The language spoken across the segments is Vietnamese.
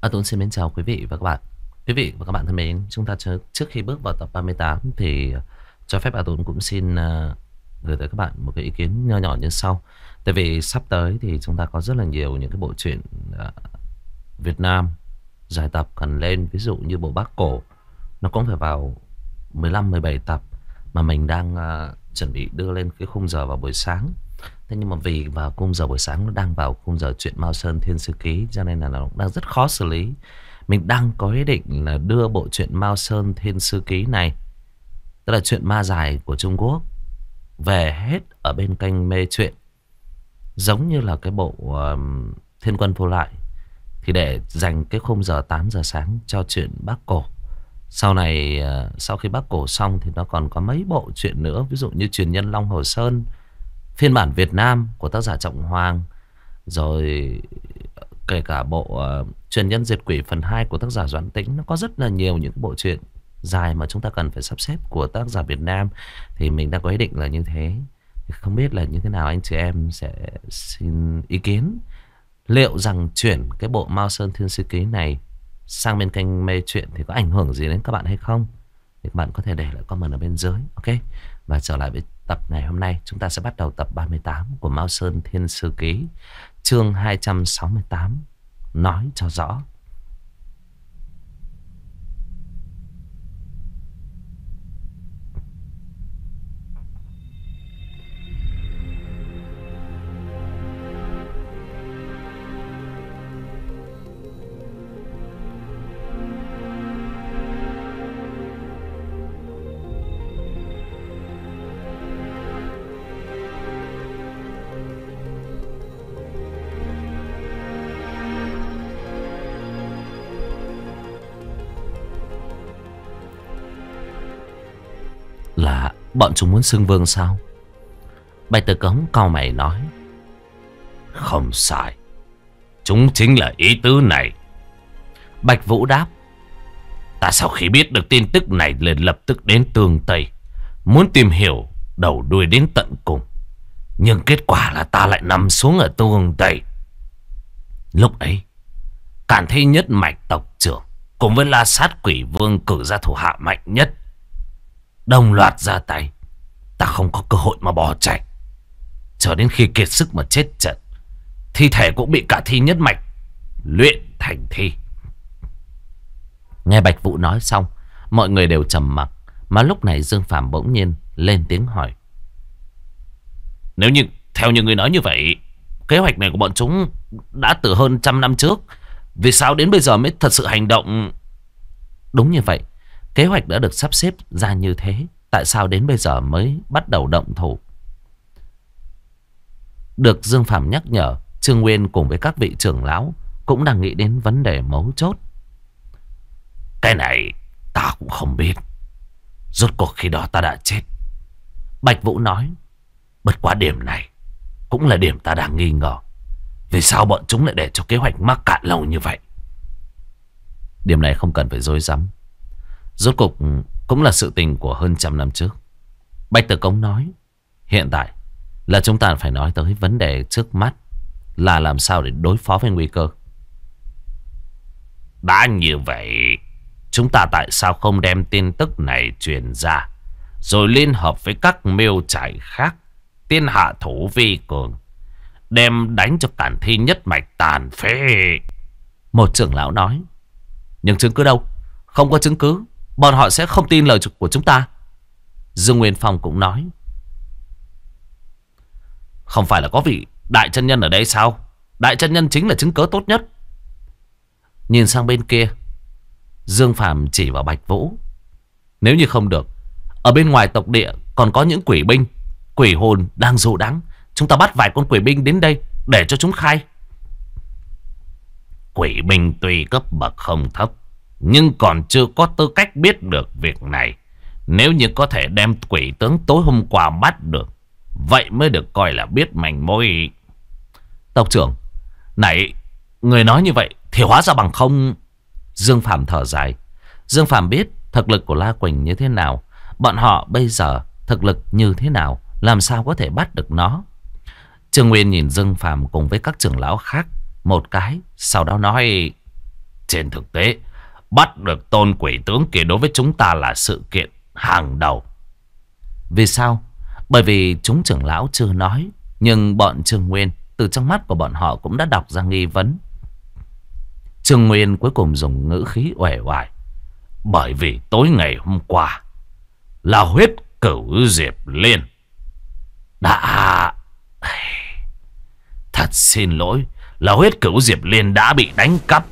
Tuấn xin mến chào quý vị và các bạn. Quý vị và các bạn thân mến, chúng ta trước khi bước vào tập 38 thì cho phép A Tuấn cũng xin gửi tới các bạn một cái ý kiến nho nhỏ như sau. Tại vì sắp tới thì chúng ta có rất là nhiều những cái bộ truyện Việt Nam dài tập cần lên. Ví dụ như bộ Bác Cổ, nó cũng phải vào 15-17 tập mà mình đang chuẩn bị đưa lên cái khung giờ vào buổi sáng. Thế nhưng mà vì vào khung giờ buổi sáng nó đang vào khung giờ chuyện Mao Sơn Thiên Sư Ký, cho nên là nó đang rất khó xử lý. Mình đang có ý định là đưa bộ truyện Mao Sơn Thiên Sư Ký này, tức là chuyện ma dài của Trung Quốc, về hết ở bên kênh Mê Truyện, giống như là cái bộ Thiên Quân Vô Lại, thì để dành cái khung giờ 8 giờ sáng cho chuyện Bác Cổ. Sau này sau khi Bác Cổ xong thì nó còn có mấy bộ truyện nữa, ví dụ như Truyền Nhân Long Hồ Sơn phiên bản Việt Nam của tác giả Trọng Hoàng, rồi kể cả bộ Truyền Nhân Diệt Quỷ phần 2 của tác giả Doãn Tĩnh. Nó có rất là nhiều những cái bộ truyện dài mà chúng ta cần phải sắp xếp của tác giả Việt Nam. Thì mình đang có ý định là như thế. Không biết là như thế nào, anh chị em sẽ xin ý kiến. Liệu rằng chuyển cái bộ Mao Sơn Thiên Sư Ký này sang bên kênh Mê Truyện thì có ảnh hưởng gì đến các bạn hay không? Thì các bạn có thể để lại comment ở bên dưới. Ok. Và trở lại với tập ngày hôm nay, chúng ta sẽ bắt đầu tập 38 của Mao Sơn Thiên Sư Ký, chương 268, nói cho rõ. Là bọn chúng muốn xưng vương sao? Bạch Tử Cống cau mày nói. Không sai, chúng chính là ý tứ này. Bạch Vũ đáp. Ta sau khi biết được tin tức này liền lập tức đến Tường Tây, muốn tìm hiểu đầu đuôi đến tận cùng. Nhưng kết quả là ta lại nằm xuống ở Tường Tây. Lúc ấy Càn Thi Nhất Mạch tộc trưởng cùng với La Sát Quỷ Vương cử ra thủ hạ mạnh nhất, đồng loạt ra tay. Ta không có cơ hội mà bỏ chạy, cho đến khi kiệt sức mà chết trận. Thi thể cũng bị cả Thi Nhất Mạch luyện thành thi. Nghe Bạch Vũ nói xong, mọi người đều trầm mặc. Mà lúc này Dương Phàm bỗng nhiên lên tiếng hỏi. Nếu như theo như người nói như vậy, kế hoạch này của bọn chúng đã từ hơn 100 năm trước, vì sao đến bây giờ mới thật sự hành động? Đúng như vậy, kế hoạch đã được sắp xếp ra như thế, tại sao đến bây giờ mới bắt đầu động thủ? Được Dương Phàm nhắc nhở, Trương Nguyên cùng với các vị trưởng lão cũng đang nghĩ đến vấn đề mấu chốt. Cái này ta cũng không biết. Rốt cuộc khi đó ta đã chết. Bạch Vũ nói. Bất quá điểm này cũng là điểm ta đang nghi ngờ. Vì sao bọn chúng lại để cho kế hoạch mắc cạn lâu như vậy? Điểm này không cần phải dối rắm, rốt cuộc cũng là sự tình của hơn 100 năm trước. Bạch Tử Cống nói. Hiện tại là chúng ta phải nói tới vấn đề trước mắt, là làm sao để đối phó với nguy cơ. Đã như vậy, chúng ta tại sao không đem tin tức này truyền ra, rồi liên hợp với các miêu trại khác tiên hạ thủ vi cường, đem đánh cho Càn Thi Nhất Mạch tàn phế? Một trưởng lão nói. Nhưng chứng cứ đâu? Không có chứng cứ, bọn họ sẽ không tin lời của chúng ta. Dương Nguyên Phong cũng nói. Không phải là có vị đại chân nhân ở đây sao? Đại chân nhân chính là chứng cớ tốt nhất. Nhìn sang bên kia, Dương Phàm chỉ vào Bạch Vũ. Nếu như không được, ở bên ngoài tộc địa còn có những quỷ binh, quỷ hồn đang dụ đắng. Chúng ta bắt vài con quỷ binh đến đây để cho chúng khai. Quỷ binh tuy cấp bậc không thấp, nhưng còn chưa có tư cách biết được việc này. Nếu như có thể đem quỷ tướng tối hôm qua bắt được, vậy mới được coi là biết manh mối. Tộc trưởng, nãy người nói như vậy thì hóa ra bằng không. Dương Phàm thở dài. Dương Phàm biết thực lực của La Quỳnh như thế nào, bọn họ bây giờ thực lực như thế nào, làm sao có thể bắt được nó. Trương Nguyên nhìn Dương Phàm cùng với các trưởng lão khác một cái, sau đó nói: Trên thực tế, bắt được tôn quỷ tướng kia đối với chúng ta là sự kiện hàng đầu. Vì sao? Bởi vì chúng trưởng lão chưa nói, nhưng bọn Trương Nguyên từ trong mắt của bọn họ cũng đã đọc ra nghi vấn. Trương Nguyên cuối cùng dùng ngữ khí uể oải. Bởi vì tối ngày hôm qua là huyết cửu Diệp Liên đã... Thật xin lỗi, là huyết cửu Diệp Liên đã bị đánh cắp.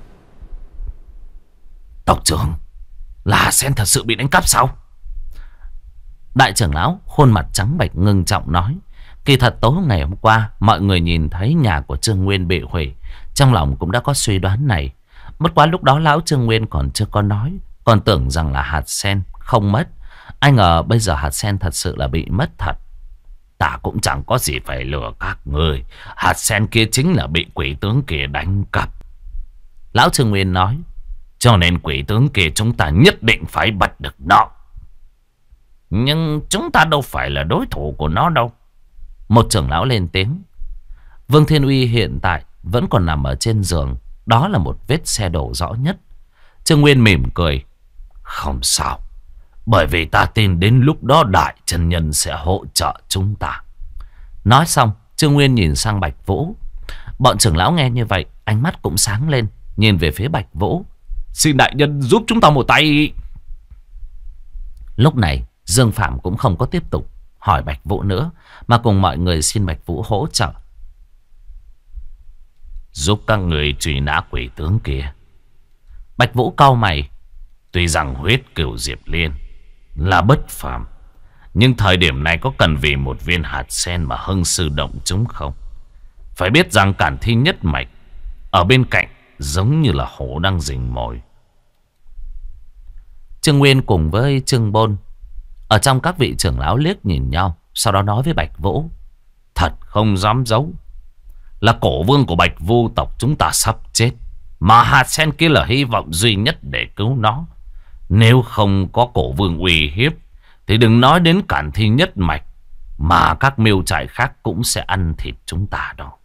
Tộc trưởng, là Sen thật sự bị đánh cắp sao? Đại trưởng lão khuôn mặt trắng bệch ngưng trọng nói. Kỳ thật tối ngày hôm qua mọi người nhìn thấy nhà của Trương Nguyên bị hủy, trong lòng cũng đã có suy đoán này. Bất quá lúc đó lão Trương Nguyên còn chưa có nói, còn tưởng rằng là hạt sen không mất. Ai ngờ bây giờ hạt sen thật sự là bị mất thật. Ta cũng chẳng có gì phải lừa các người. Hạt sen kia chính là bị quỷ tướng kia đánh cắp. Lão Trương Nguyên nói. Cho nên quỷ tướng kia chúng ta nhất định phải bắt được nó. Nhưng chúng ta đâu phải là đối thủ của nó đâu. Một trưởng lão lên tiếng. Vương Thiên Uy hiện tại vẫn còn nằm ở trên giường. Đó là một vết xe đổ rõ nhất. Trương Nguyên mỉm cười. Không sao, bởi vì ta tin đến lúc đó Đại Chân Nhân sẽ hỗ trợ chúng ta. Nói xong Trương Nguyên nhìn sang Bạch Vũ. Bọn trưởng lão nghe như vậy, ánh mắt cũng sáng lên, nhìn về phía Bạch Vũ. Xin đại nhân giúp chúng ta một tay. Lúc này Dương Phạm cũng không có tiếp tục hỏi Bạch Vũ nữa, mà cùng mọi người xin Bạch Vũ hỗ trợ. Giúp các người truy nã quỷ tướng kia. Bạch Vũ cau mày. Tuy rằng huyết cửu Diệp Liên là bất phàm, nhưng thời điểm này có cần vì một viên hạt sen mà hưng sư động chúng không? Phải biết rằng Cản Thi nhất mạch ở bên cạnh giống như là hổ đang rình mồi. Trương Nguyên cùng với Trương Bôn ở trong các vị trưởng lão liếc nhìn nhau, sau đó nói với Bạch Vũ. Thật không dám giấu, là cổ vương của Bạch Vu tộc chúng ta sắp chết, mà hạt sen kia là hy vọng duy nhất để cứu nó. Nếu không có cổ vương uy hiếp thì đừng nói đến Cản Thi nhất mạch, mà các miêu trại khác cũng sẽ ăn thịt chúng ta đâu.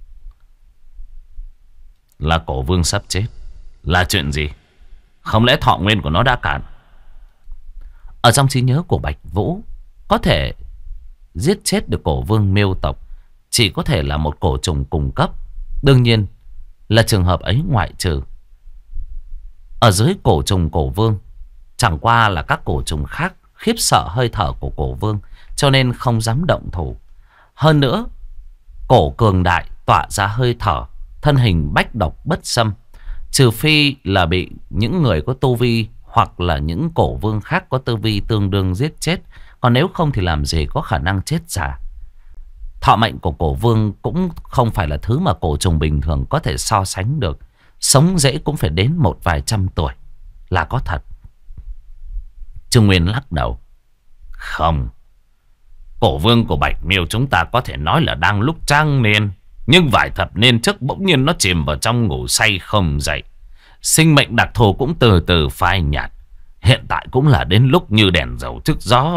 Là cổ vương sắp chết là chuyện gì? Không lẽ thọ nguyên của nó đã cạn? Ở trong trí nhớ của Bạch Vũ, có thể giết chết được cổ vương miêu tộc chỉ có thể là một cổ trùng cùng cấp. Đương nhiên là trường hợp ấy ngoại trừ. Ở dưới cổ trùng cổ vương, chẳng qua là các cổ trùng khác khiếp sợ hơi thở của cổ vương, cho nên không dám động thủ. Hơn nữa, cổ cường đại tỏa ra hơi thở, thân hình bách độc bất xâm. Trừ phi là bị những người có tu vi hoặc là những cổ vương khác có tu vi tương đương giết chết. Còn nếu không thì làm gì có khả năng chết giả. Thọ mệnh của cổ vương cũng không phải là thứ mà cổ trùng bình thường có thể so sánh được. Sống dễ cũng phải đến một vài trăm tuổi là có thật. Trương Nguyên lắc đầu. Không, cổ vương của Bạch Miêu chúng ta có thể nói là đang lúc trang niên, nhưng vài thập niên trước bỗng nhiên nó chìm vào trong ngủ say không dậy. Sinh mệnh đặc thù cũng từ từ phai nhạt. Hiện tại cũng là đến lúc như đèn dầu trước gió,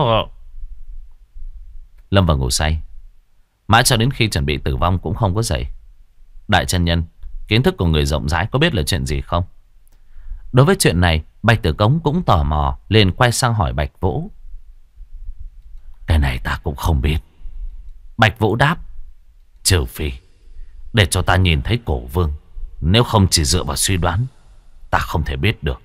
lâm vào ngủ say. Mãi cho đến khi chuẩn bị tử vong cũng không có dậy. Đại chân nhân, kiến thức của người rộng rãi có biết là chuyện gì không? Đối với chuyện này, Bạch Tử Cống cũng tò mò, liền quay sang hỏi Bạch Vũ. Cái này ta cũng không biết. Bạch Vũ đáp. Trừ phi để cho ta nhìn thấy cổ vương, nếu không chỉ dựa vào suy đoán, ta không thể biết được.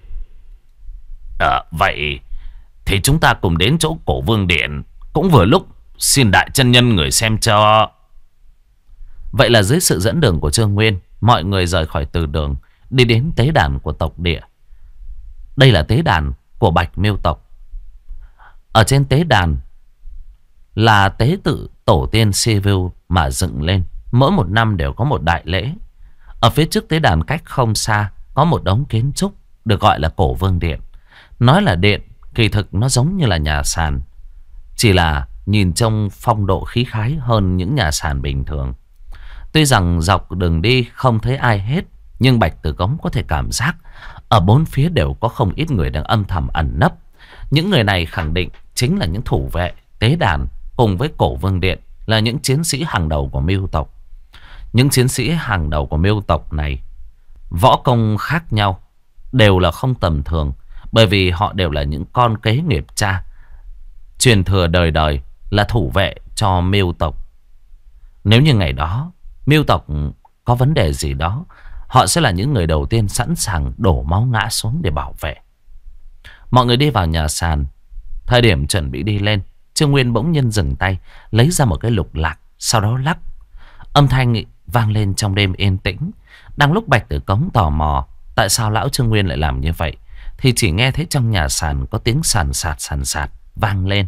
Vậy thì chúng ta cùng đến chỗ cổ vương điện, cũng vừa lúc xin đại chân nhân người xem cho. Vậy là dưới sự dẫn đường của Trương Nguyên, mọi người rời khỏi từ đường, đi đến tế đàn của tộc địa. Đây là tế đàn của Bạch Miêu tộc. Ở trên tế đàn là tế tự tổ tiên Sivu mà dựng lên. Mỗi một năm đều có một đại lễ. Ở phía trước tế đàn cách không xa có một đống kiến trúc được gọi là Cổ Vương Điện. Nói là điện, kỳ thực nó giống như là nhà sàn, chỉ là nhìn trông phong độ khí khái hơn những nhà sàn bình thường. Tuy rằng dọc đường đi không thấy ai hết, nhưng Bạch Tử Cống có thể cảm giác ở bốn phía đều có không ít người đang âm thầm ẩn nấp. Những người này khẳng định chính là những thủ vệ tế đàn cùng với Cổ Vương Điện, là những chiến sĩ hàng đầu của Miêu tộc. Những chiến sĩ hàng đầu của Miêu tộc này Võ công khác nhau, đều là không tầm thường. Bởi vì họ đều là những con kế nghiệp cha, truyền thừa đời đời là thủ vệ cho Miêu tộc. Nếu như ngày đó Miêu tộc có vấn đề gì đó, họ sẽ là những người đầu tiên sẵn sàng đổ máu ngã xuống để bảo vệ. Mọi người đi vào nhà sàn. Thời điểm chuẩn bị đi lên, Trương Nguyên bỗng nhiên dừng tay, lấy ra một cái lục lạc, sau đó lắc. Âm thanh vang lên trong đêm yên tĩnh. Đang lúc Bạch Tử Cống tò mò tại sao lão Trương Nguyên lại làm như vậy, thì chỉ nghe thấy trong nhà sàn có tiếng sàn sạt vang lên.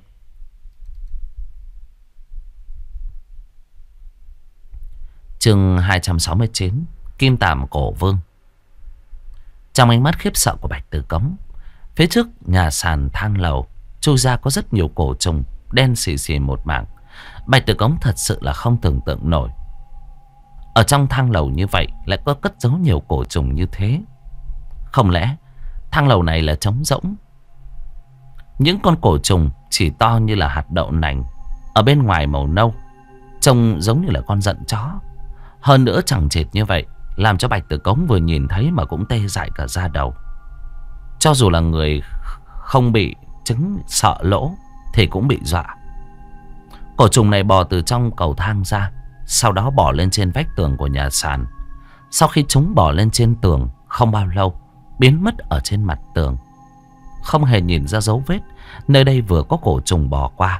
Chương 269, Kim Tàm Cổ Vương. Trong ánh mắt khiếp sợ của Bạch Tử Cống, phía trước nhà sàn thang lầu chui ra có rất nhiều cổ trùng đen xì xì một mảng. Bạch Tử Cống thật sự là không tưởng tượng nổi, ở trong thang lầu như vậy lại có cất giấu nhiều cổ trùng như thế. Không lẽ thang lầu này là trống rỗng? Những con cổ trùng chỉ to như là hạt đậu nành, ở bên ngoài màu nâu, trông giống như là con giận chó. Hơn nữa chẳng chịt như vậy, làm cho Bạch Tử Cống vừa nhìn thấy mà cũng tê dại cả da đầu. Cho dù là người không bị chứng sợ lỗ thì cũng bị dọa. Cổ trùng này bò từ trong cầu thang ra, sau đó bò lên trên vách tường của nhà sàn. Sau khi chúng bò lên trên tường, không bao lâu biến mất ở trên mặt tường, không hề nhìn ra dấu vết nơi đây vừa có cổ trùng bò qua.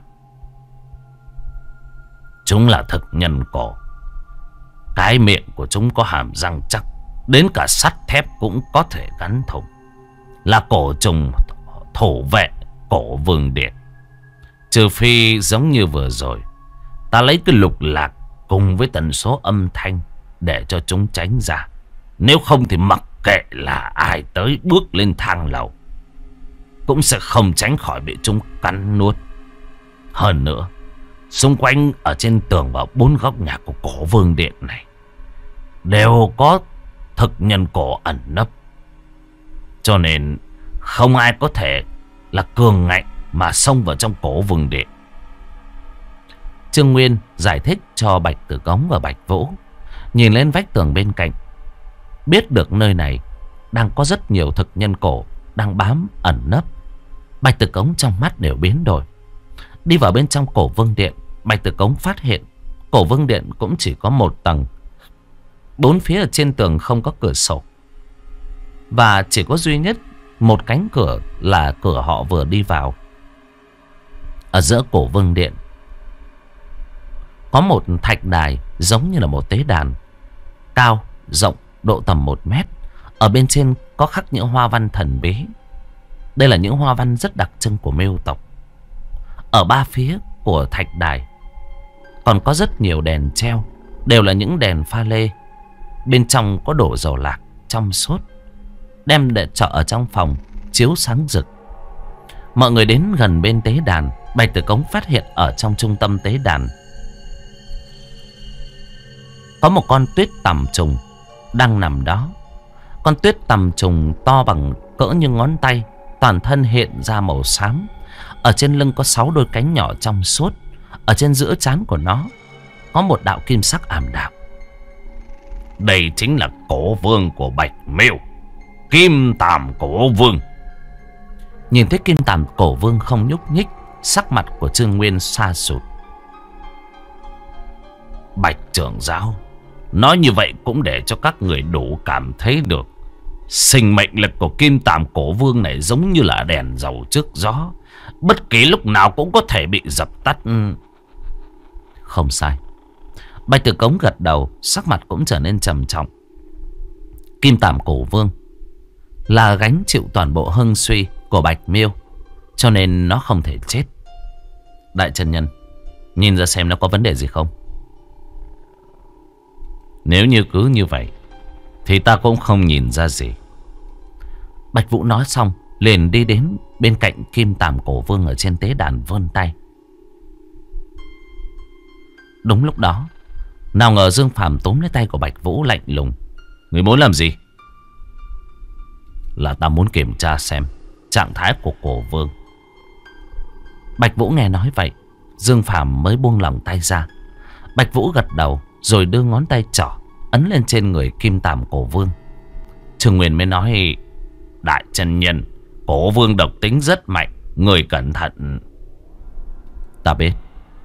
Chúng là thực nhân cổ. Cái miệng của chúng có hàm răng chắc, đến cả sắt thép cũng có thể cắn thủng. Là cổ trùng thủ vệ Cổ Vương Điện. Trừ phi giống như vừa rồi, ta lấy cái lục lạc cùng với tần số âm thanh để cho chúng tránh ra. Nếu không thì mặc kệ là ai tới bước lên thang lầu, cũng sẽ không tránh khỏi bị chúng cắn nuốt. Hơn nữa, xung quanh ở trên tường và 4 góc nhà của Cổ Vương Điện này đều có thực nhân cổ ẩn nấp, cho nên không ai có thể là cường ngạnh mà xông vào trong Cổ Vương Điện. Trương Nguyên giải thích cho Bạch Tử Cống và Bạch Vũ. Nhìn lên vách tường bên cạnh, biết được nơi này đang có rất nhiều thực nhân cổ đang bám ẩn nấp. Bạch Tử Cống trong mắt đều biến đổi. Đi vào bên trong Cổ Vương Điện, Bạch Tử Cống phát hiện Cổ Vương Điện cũng chỉ có 1 tầng. 4 phía ở trên tường không có cửa sổ, và chỉ có duy nhất một cánh cửa là cửa họ vừa đi vào. Ở giữa Cổ Vương Điện có một thạch đài giống như là một tế đàn, cao, rộng, độ tầm 1 mét. Ở bên trên có khắc những hoa văn thần bí. Đây là những hoa văn rất đặc trưng của Miêu tộc. Ở 3 phía của thạch đài còn có rất nhiều đèn treo, đều là những đèn pha lê. Bên trong có đổ dầu lạc trong suốt, đem để chợ ở trong phòng chiếu sáng rực. Mọi người đến gần bên tế đàn, Bạch Tử Cống phát hiện ở trong trung tâm tế đàn có một con tuyết tằm trùng đang nằm đó. Con tuyết tằm trùng to bằng cỡ như ngón tay, toàn thân hiện ra màu xám. Ở trên lưng có 6 đôi cánh nhỏ trong suốt. Ở trên giữa trán của nó có một đạo kim sắc ảm đạm. Đây chính là Cổ Vương của Bạch Miêu, Kim Tàm Cổ Vương. Nhìn thấy Kim Tàm Cổ Vương không nhúc nhích, sắc mặt của Trương Nguyên sa sụt. Bạch trưởng giáo, nói như vậy cũng để cho các người đủ cảm thấy được sinh mệnh lực của Kim Tàm Cổ Vương này giống như là đèn dầu trước gió, bất kỳ lúc nào cũng có thể bị dập tắt. Không sai. Bạch Tử Cống gật đầu, sắc mặt cũng trở nên trầm trọng. Kim Tàm Cổ Vương là gánh chịu toàn bộ hưng suy của Bạch Miêu, cho nên nó không thể chết. Đại chân nhân, nhìn ra xem nó có vấn đề gì không? Nếu như cứ như vậy thì ta cũng không nhìn ra gì. Bạch Vũ nói xong liền đi đến bên cạnh Kim Tàm Cổ Vương ở trên tế đàn, vươn tay. Đúng lúc đó, nào ngờ Dương Phàm túm lấy tay của Bạch Vũ lạnh lùng. Người muốn làm gì? Là ta muốn kiểm tra xem trạng thái của Cổ Vương. Bạch Vũ nghe nói vậy, Dương Phàm mới buông lỏng tay ra. Bạch Vũ gật đầu rồi đưa ngón tay trỏ ấn lên trên người Kim Tàm Cổ Vương. Trương Nguyên mới nói: đại chân nhân, Cổ Vương độc tính rất mạnh, người cẩn thận. Ta biết.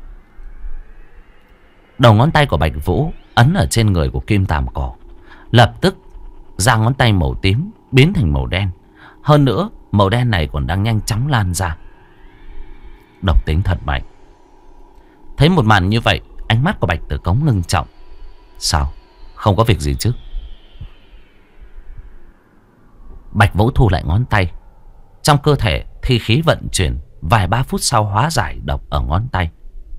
Đầu ngón tay của Bạch Vũ ấn ở trên người của Kim Tàm Cổ, lập tức da ngón tay màu tím biến thành màu đen. Hơn nữa màu đen này còn đang nhanh chóng lan ra. Độc tính thật mạnh. Thấy một màn như vậy, ánh mắt của Bạch Tử Cống ngưng trọng. Sao? Không có việc gì chứ? Bạch Vũ thu lại ngón tay. Trong cơ thể thi khí vận chuyển, vài ba phút sau hóa giải độc ở ngón tay.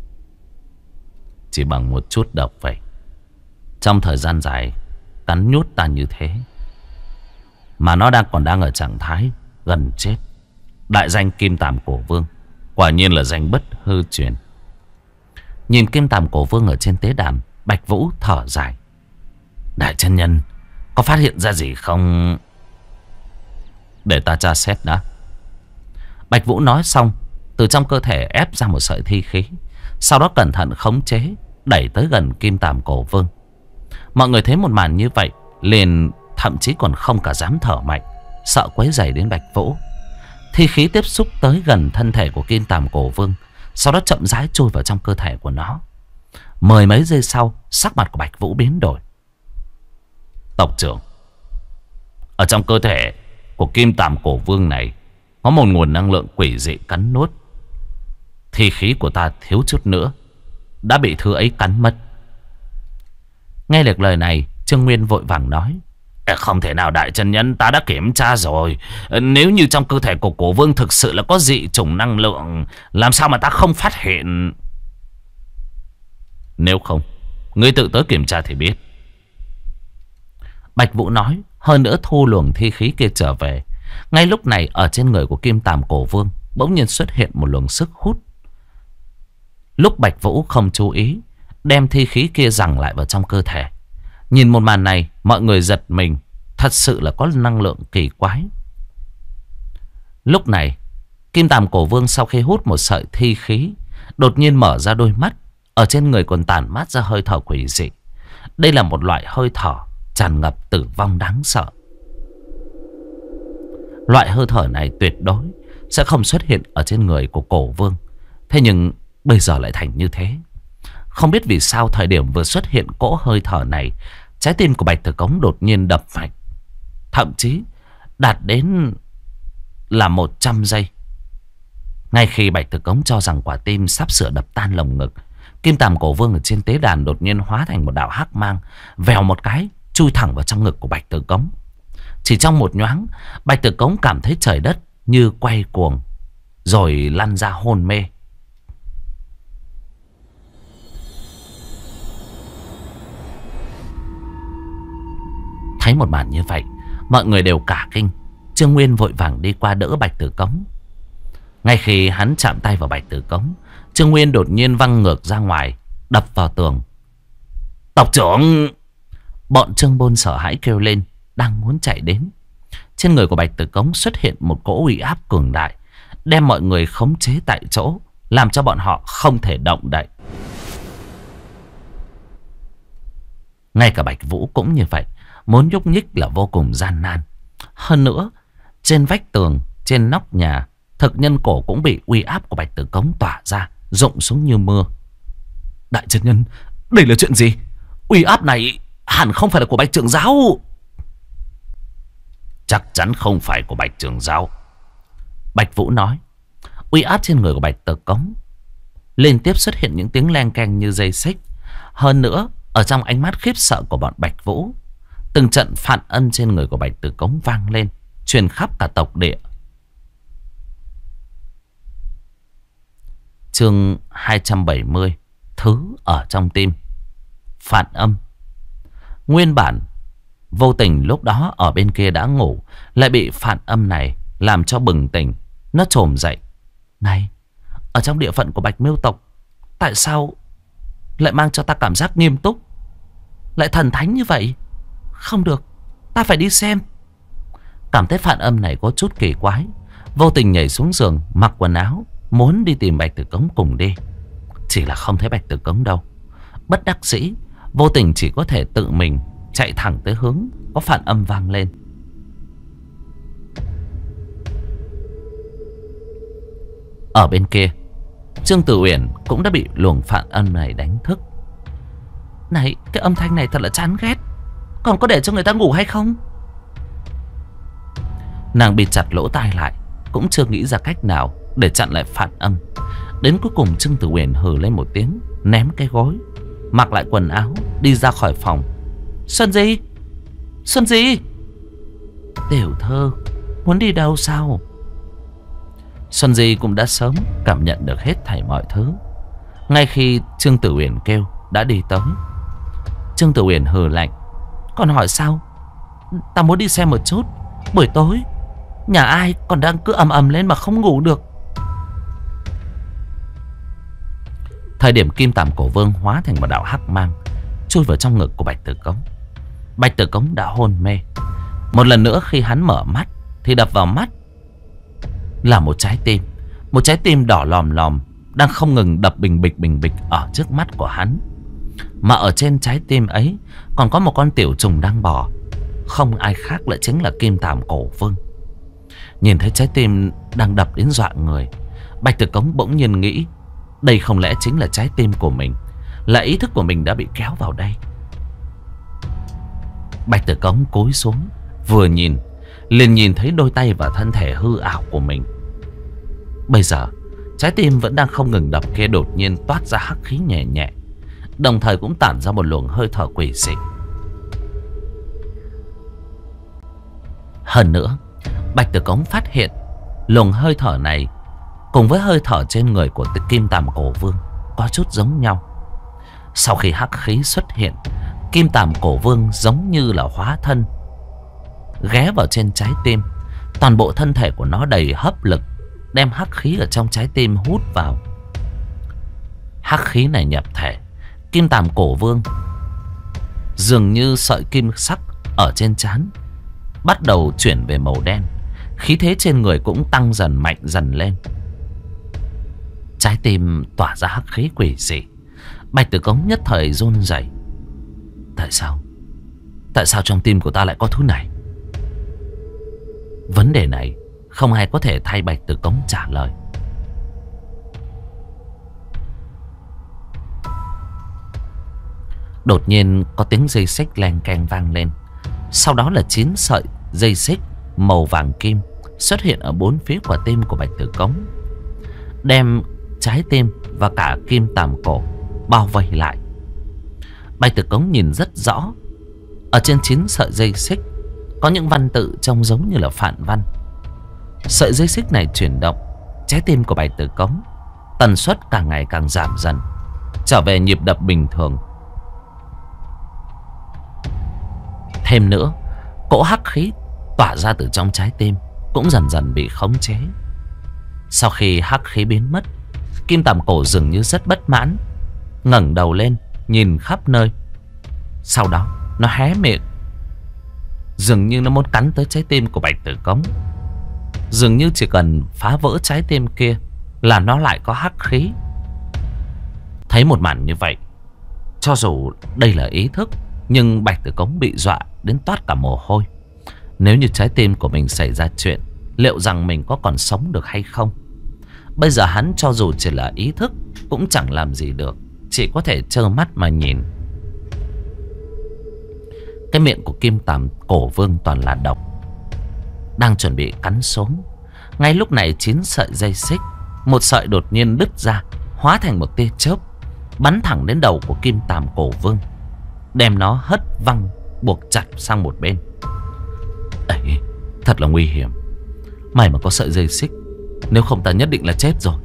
Chỉ bằng một chút độc vậy, trong thời gian dài cắn nhút ta như thế, mà nó còn đang ở trạng thái gần chết. Đại danh Kim Tàm Cổ Vương quả nhiên là danh bất hư truyền. Nhìn Kim Tàm Cổ Vương ở trên tế đàn, Bạch Vũ thở dài. Đại chân nhân, có phát hiện ra gì không? Để ta tra xét đã. Bạch Vũ nói xong, từ trong cơ thể ép ra một sợi thi khí, sau đó cẩn thận khống chế, đẩy tới gần Kim Tàm Cổ Vương. Mọi người thấy một màn như vậy, liền thậm chí còn không cả dám thở mạnh, sợ quấy rầy đến Bạch Vũ. Thi khí tiếp xúc tới gần thân thể của Kim Tàm Cổ Vương, sau đó chậm rãi chui vào trong cơ thể của nó. Mười mấy giây sau, sắc mặt của Bạch Vũ biến đổi. Tộc trưởng, ở trong cơ thể của Kim Tàm Cổ Vương này có một nguồn năng lượng quỷ dị cắn nuốt. Thi khí của ta thiếu chút nữa đã bị thứ ấy cắn mất. Nghe được lời này, Trương Nguyên vội vàng nói: không thể nào đại chân nhân, ta đã kiểm tra rồi. Nếu như trong cơ thể của Cổ Vương thực sự là có dị chủng năng lượng, làm sao mà ta không phát hiện? Nếu không, ngươi tự tới kiểm tra thì biết. Bạch Vũ nói, hơn nữa thu luồng thi khí kia trở về. Ngay lúc này, ở trên người của Kim Tàm Cổ Vương bỗng nhiên xuất hiện một luồng sức hút. Lúc Bạch Vũ không chú ý, đem thi khí kia giằng lại vào trong cơ thể. Nhìn một màn này, mọi người giật mình. Thật sự là có năng lượng kỳ quái. Lúc này, Kim Tàm Cổ Vương sau khi hút một sợi thi khí, đột nhiên mở ra đôi mắt. Ở trên người còn tản mát ra hơi thở quỷ dị. Đây là một loại hơi thở tràn ngập tử vong đáng sợ. Loại hơi thở này tuyệt đối sẽ không xuất hiện ở trên người của Cổ Vương. Thế nhưng bây giờ lại thành như thế. Không biết vì sao thời điểm vừa xuất hiện cỗ hơi thở này, trái tim của Bạch Tử Cống đột nhiên đập mạnh. Thậm chí đạt đến là 100 giây. Ngay khi Bạch Tử Cống cho rằng quả tim sắp sửa đập tan lồng ngực, Kim Tàm Cổ Vương ở trên tế đàn đột nhiên hóa thành một đạo hắc mang, vèo một cái chui thẳng vào trong ngực của Bạch Tử Cống. Chỉ trong một nhoáng, Bạch Tử Cống cảm thấy trời đất như quay cuồng, rồi lăn ra hôn mê. Thấy một màn như vậy, mọi người đều cả kinh. Trương Nguyên vội vàng đi qua đỡ Bạch Tử Cống. Ngay khi hắn chạm tay vào Bạch Tử Cống, Trương Nguyên đột nhiên văng ngược ra ngoài, đập vào tường. Tộc trưởng! Bọn Trương Bôn sợ hãi kêu lên, đang muốn chạy đến. Trên người của Bạch Tử Cống xuất hiện một cỗ uy áp cường đại, đem mọi người khống chế tại chỗ, làm cho bọn họ không thể động đậy. Ngay cả Bạch Vũ cũng như vậy, muốn nhúc nhích là vô cùng gian nan. Hơn nữa, trên vách tường, trên nóc nhà, thực nhân cổ cũng bị uy áp của Bạch Tử Cống tỏa ra, rụng xuống như mưa. Đại chân nhân, đây là chuyện gì? Uy áp này hẳn không phải là của Bạch trưởng giáo. Chắc chắn không phải của Bạch trưởng giáo. Bạch Vũ nói. Uy áp trên người của Bạch Tử Cống liên tiếp xuất hiện những tiếng len keng như dây xích. Hơn nữa, ở trong ánh mắt khiếp sợ của bọn Bạch Vũ, từng trận phản âm trên người của Bạch Tử Cống vang lên, truyền khắp cả tộc địa. Chương 270, thứ ở trong tim. Phản âm. Nguyên bản Vô Tình lúc đó ở bên kia đã ngủ, lại bị phản âm này làm cho bừng tỉnh. Nó trồm dậy. Này, ở trong địa phận của Bạch Miêu tộc, tại sao lại mang cho ta cảm giác nghiêm túc, lại thần thánh như vậy? Không được, ta phải đi xem. Cảm thấy phản âm này có chút kỳ quái, Vô Tình nhảy xuống giường, mặc quần áo, muốn đi tìm Bạch Tử Cống cùng đi. Chỉ là không thấy Bạch Tử Cống đâu. Bất đắc dĩ, Vô Tình chỉ có thể tự mình chạy thẳng tới hướng có phản âm vang lên. Ở bên kia, Trương Tử Uyển cũng đã bị luồng phản âm này đánh thức. Này, cái âm thanh này thật là chán ghét. Còn có để cho người ta ngủ hay không? Nàng bịt chặt lỗ tai lại, cũng chưa nghĩ ra cách nào để chặn lại phản âm. Đến cuối cùng Trương Tử Uyển hừ lên một tiếng, ném cái gối, mặc lại quần áo, đi ra khỏi phòng. Xuân Di! Xuân Di! Tiểu Thơ, muốn đi đâu sao? Xuân Di cũng đã sớm cảm nhận được hết thảy mọi thứ. Ngay khi Trương Tử Uyển kêu, đã đi tới. Trương Tử Uyển hừ lạnh. Còn hỏi sao? Ta muốn đi xem một chút. Buổi tối nhà ai còn đang cứ ầm ầm lên mà không ngủ được. Thời điểm Kim Tàm Cổ Vương hóa thành một đạo hắc mang chui vào trong ngực của Bạch Tử Cống. Bạch Tử Cống đã hôn mê. Một lần nữa khi hắn mở mắt thì đập vào mắt là một trái tim. Một trái tim đỏ lòm lòm đang không ngừng đập bình bịch ở trước mắt của hắn. Mà ở trên trái tim ấy còn có một con tiểu trùng đang bò. Không ai khác lại chính là Kim Tàm Cổ Vương. Nhìn thấy trái tim đang đập đến dọa người, Bạch Tử Cống bỗng nhiên nghĩ, đây không lẽ chính là trái tim của mình, là ý thức của mình đã bị kéo vào đây. Bạch Tử Cống cúi xuống, vừa nhìn liền nhìn thấy đôi tay và thân thể hư ảo của mình. Bây giờ trái tim vẫn đang không ngừng đập kia đột nhiên toát ra hắc khí nhẹ nhẹ, đồng thời cũng tản ra một luồng hơi thở quỷ dị. Hơn nữa, Bạch Tử Cống phát hiện luồng hơi thở này cùng với hơi thở trên người của Kim Tàm Cổ Vương có chút giống nhau. Sau khi hắc khí xuất hiện, Kim Tàm Cổ Vương giống như là hóa thân, ghé vào trên trái tim. Toàn bộ thân thể của nó đầy hấp lực, đem hắc khí ở trong trái tim hút vào. Hắc khí này nhập thể, Kim Tàm Cổ Vương dường như sợi kim sắc ở trên trán bắt đầu chuyển về màu đen. Khí thế trên người cũng tăng dần, mạnh dần lên. Trái tim tỏa ra hắc khí quỷ dị. Bạch Tử Cống nhất thời run rẩy. Tại sao? Tại sao trong tim của ta lại có thứ này? Vấn đề này không ai có thể thay Bạch Tử Cống trả lời. Đột nhiên có tiếng dây xích leng keng vang lên. Sau đó là 9 sợi dây xích màu vàng kim xuất hiện ở bốn phía quả tim của Bạch Tử Cống, đem trái tim và cả Kim Tàm Cổ bao vây lại. Bạch Tử Cống nhìn rất rõ, ở trên 9 sợi dây xích có những văn tự trông giống như là phản văn. Sợi dây xích này chuyển động, trái tim của Bạch Tử Cống tần suất càng ngày càng giảm dần, trở về nhịp đập bình thường. Thêm nữa, cỗ hắc khí tỏa ra từ trong trái tim cũng dần dần bị khống chế. Sau khi hắc khí biến mất, Kim Tàm Cổ dường như rất bất mãn, ngẩng đầu lên nhìn khắp nơi. Sau đó nó hé miệng, dường như nó muốn cắn tới trái tim của Bạch Tử Cống. Dường như chỉ cần phá vỡ trái tim kia là nó lại có hắc khí. Thấy một màn như vậy, cho dù đây là ý thức, nhưng Bạch Tử Cống bị dọa đến toát cả mồ hôi. Nếu như trái tim của mình xảy ra chuyện, liệu rằng mình có còn sống được hay không? Bây giờ hắn cho dù chỉ là ý thức cũng chẳng làm gì được, chỉ có thể trơ mắt mà nhìn. Cái miệng của Kim Tàm Cổ Vương toàn là độc, đang chuẩn bị cắn xuống. Ngay lúc này 9 sợi dây xích, một sợi đột nhiên đứt ra, hóa thành một tia chớp bắn thẳng đến đầu của Kim Tàm Cổ Vương, đem nó hất văng, buộc chặt sang một bên. Ấy, thật là nguy hiểm. May mà có sợi dây xích, nếu không ta nhất định là chết rồi.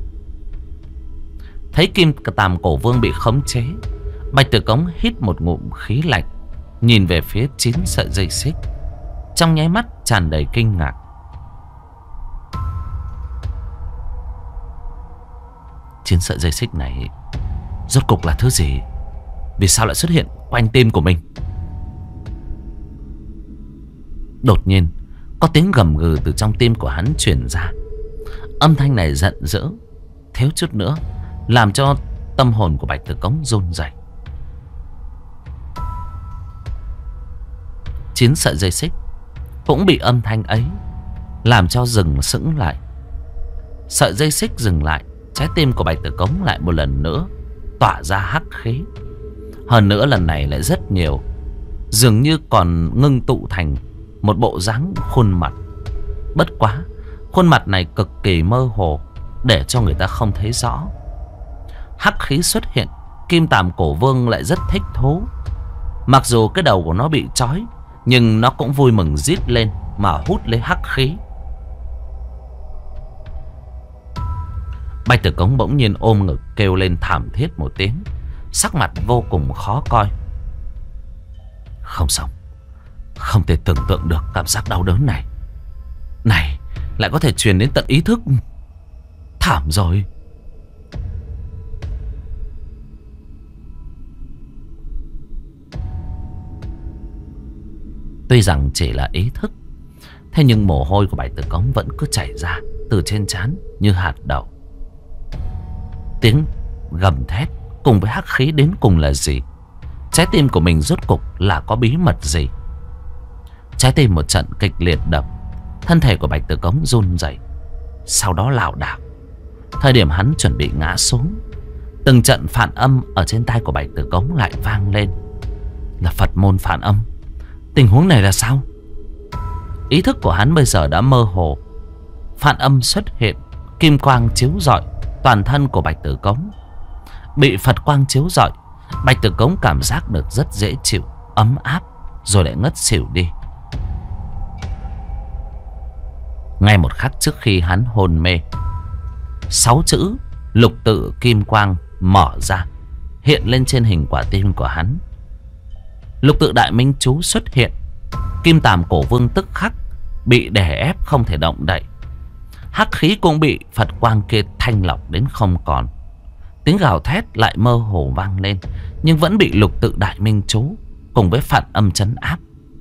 Thấy Kim Tàm Cổ Vương bị khống chế, Bạch Tử Cống hít một ngụm khí lạnh, nhìn về phía 9 sợi dây xích, trong nháy mắt tràn đầy kinh ngạc. 9 sợi dây xích này rốt cục là thứ gì? Vì sao lại xuất hiện quanh tim của mình? Đột nhiên có tiếng gầm gừ từ trong tim của hắn truyền ra. Âm thanh này giận dữ, thiếu chút nữa làm cho tâm hồn của Bạch Tử Cống run rẩy. 9 sợi dây xích cũng bị âm thanh ấy làm cho dừng sững lại. Sợi dây xích dừng lại. Trái tim của Bạch Tử Cống lại một lần nữa tỏa ra hắc khí. Hơn nữa lần này lại rất nhiều, dường như còn ngưng tụ thành một bộ dáng khuôn mặt. Bất quá khuôn mặt này cực kỳ mơ hồ, để cho người ta không thấy rõ. Hắc khí xuất hiện, Kim Tàm Cổ Vương lại rất thích thú. Mặc dù cái đầu của nó bị trói, nhưng nó cũng vui mừng rít lên mà hút lấy hắc khí. Bạch Tử Cống bỗng nhiên ôm ngực kêu lên thảm thiết một tiếng, sắc mặt vô cùng khó coi. Không xong, không thể tưởng tượng được cảm giác đau đớn này. Này lại có thể truyền đến tận ý thức. Thảm rồi. Tuy rằng chỉ là ý thức, thế nhưng mồ hôi của Bạch Tử Cống vẫn cứ chảy ra từ trên trán như hạt đậu. Tiếng gầm thét cùng với hắc khí đến cùng là gì? Trái tim của mình rốt cục là có bí mật gì? Trái tim một trận kịch liệt đập, thân thể của Bạch Tử Cống run rẩy, sau đó lảo đảo. Thời điểm hắn chuẩn bị ngã xuống, từng trận phản âm ở trên tai của Bạch Tử Cống lại vang lên. Là Phật môn phản âm. Tình huống này là sao? Ý thức của hắn bây giờ đã mơ hồ. Phản âm xuất hiện, kim quang chiếu rọi toàn thân của Bạch Tử Cống. Bị Phật quang chiếu rọi, Bạch Tử Cống cảm giác được rất dễ chịu, ấm áp, rồi lại ngất xỉu đi. Ngay một khắc trước khi hắn hôn mê, 6 chữ lục tự kim quang mở ra, hiện lên trên hình quả tim của hắn. Lục tự đại minh chú xuất hiện. Kim Tàm Cổ Vương tức khắc bị đè ép không thể động đậy. Hắc khí cũng bị Phật quang kia thanh lọc đến không còn. Tiếng gào thét lại mơ hồ vang lên, nhưng vẫn bị lục tự đại minh chú cùng với phản âm trấn áp.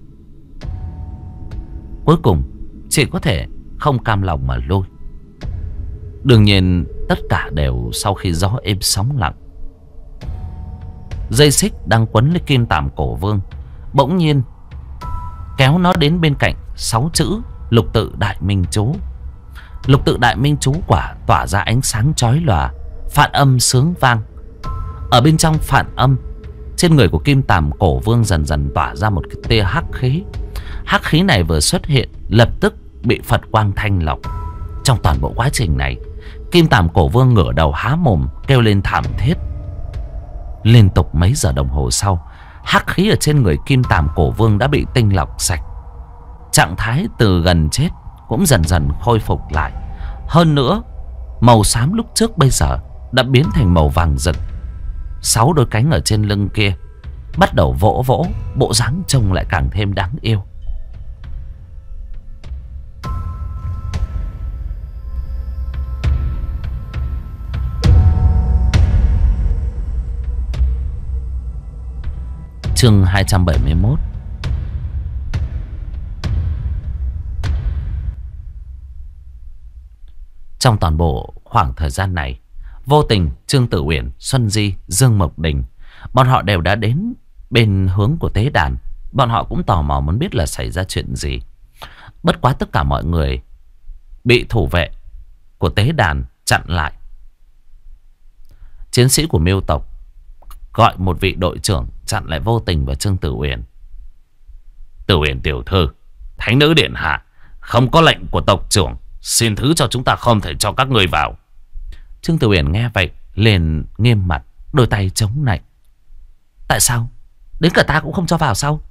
Cuối cùng chỉ có thể không cam lòng mà lui. Đương nhiên tất cả đều sau khi gió êm sóng lặng. Dây xích đang quấn lấy Kim Tàm Cổ Vương bỗng nhiên kéo nó đến bên cạnh 6 chữ lục tự đại minh chú. Lục tự đại minh chú quả tỏa ra ánh sáng chói lòa, phản âm sướng vang. Ở bên trong phản âm, trên người của Kim Tàm Cổ Vương dần dần tỏa ra một cái tia hắc khí. Hắc khí này vừa xuất hiện lập tức bị Phật quang thanh lọc. Trong toàn bộ quá trình này, Kim Tàm Cổ Vương ngửa đầu há mồm kêu lên thảm thiết. Liên tục mấy giờ đồng hồ sau, hắc khí ở trên người Kim Tàm Cổ Vương đã bị tinh lọc sạch. Trạng thái từ gần chết cũng dần dần khôi phục lại. Hơn nữa, màu xám lúc trước bây giờ đã biến thành màu vàng rực. 6 đôi cánh ở trên lưng kia bắt đầu vỗ vỗ, bộ dáng trông lại càng thêm đáng yêu. Chương 271. Trong toàn bộ khoảng thời gian này, vô tình Trương Tử Uyển, Xuân Di, Dương Mộc Đình, bọn họ đều đã đến bên hướng của tế đàn. Bọn họ cũng tò mò muốn biết là xảy ra chuyện gì. Bất quá tất cả mọi người bị thủ vệ của tế đàn chặn lại. Chiến sĩ của Miêu tộc gọi một vị đội trưởng chặn lại vô tình và Trương Tử Uyển. Tử Uyển tiểu thư, thánh nữ điện hạ không có lệnh của tộc trưởng, xin thứ cho chúng ta không thể cho các người vào. Trương Tử Uyển nghe vậy liền nghiêm mặt, đôi tay chống lạnh. Tại sao? Đến cả ta cũng không cho vào sao?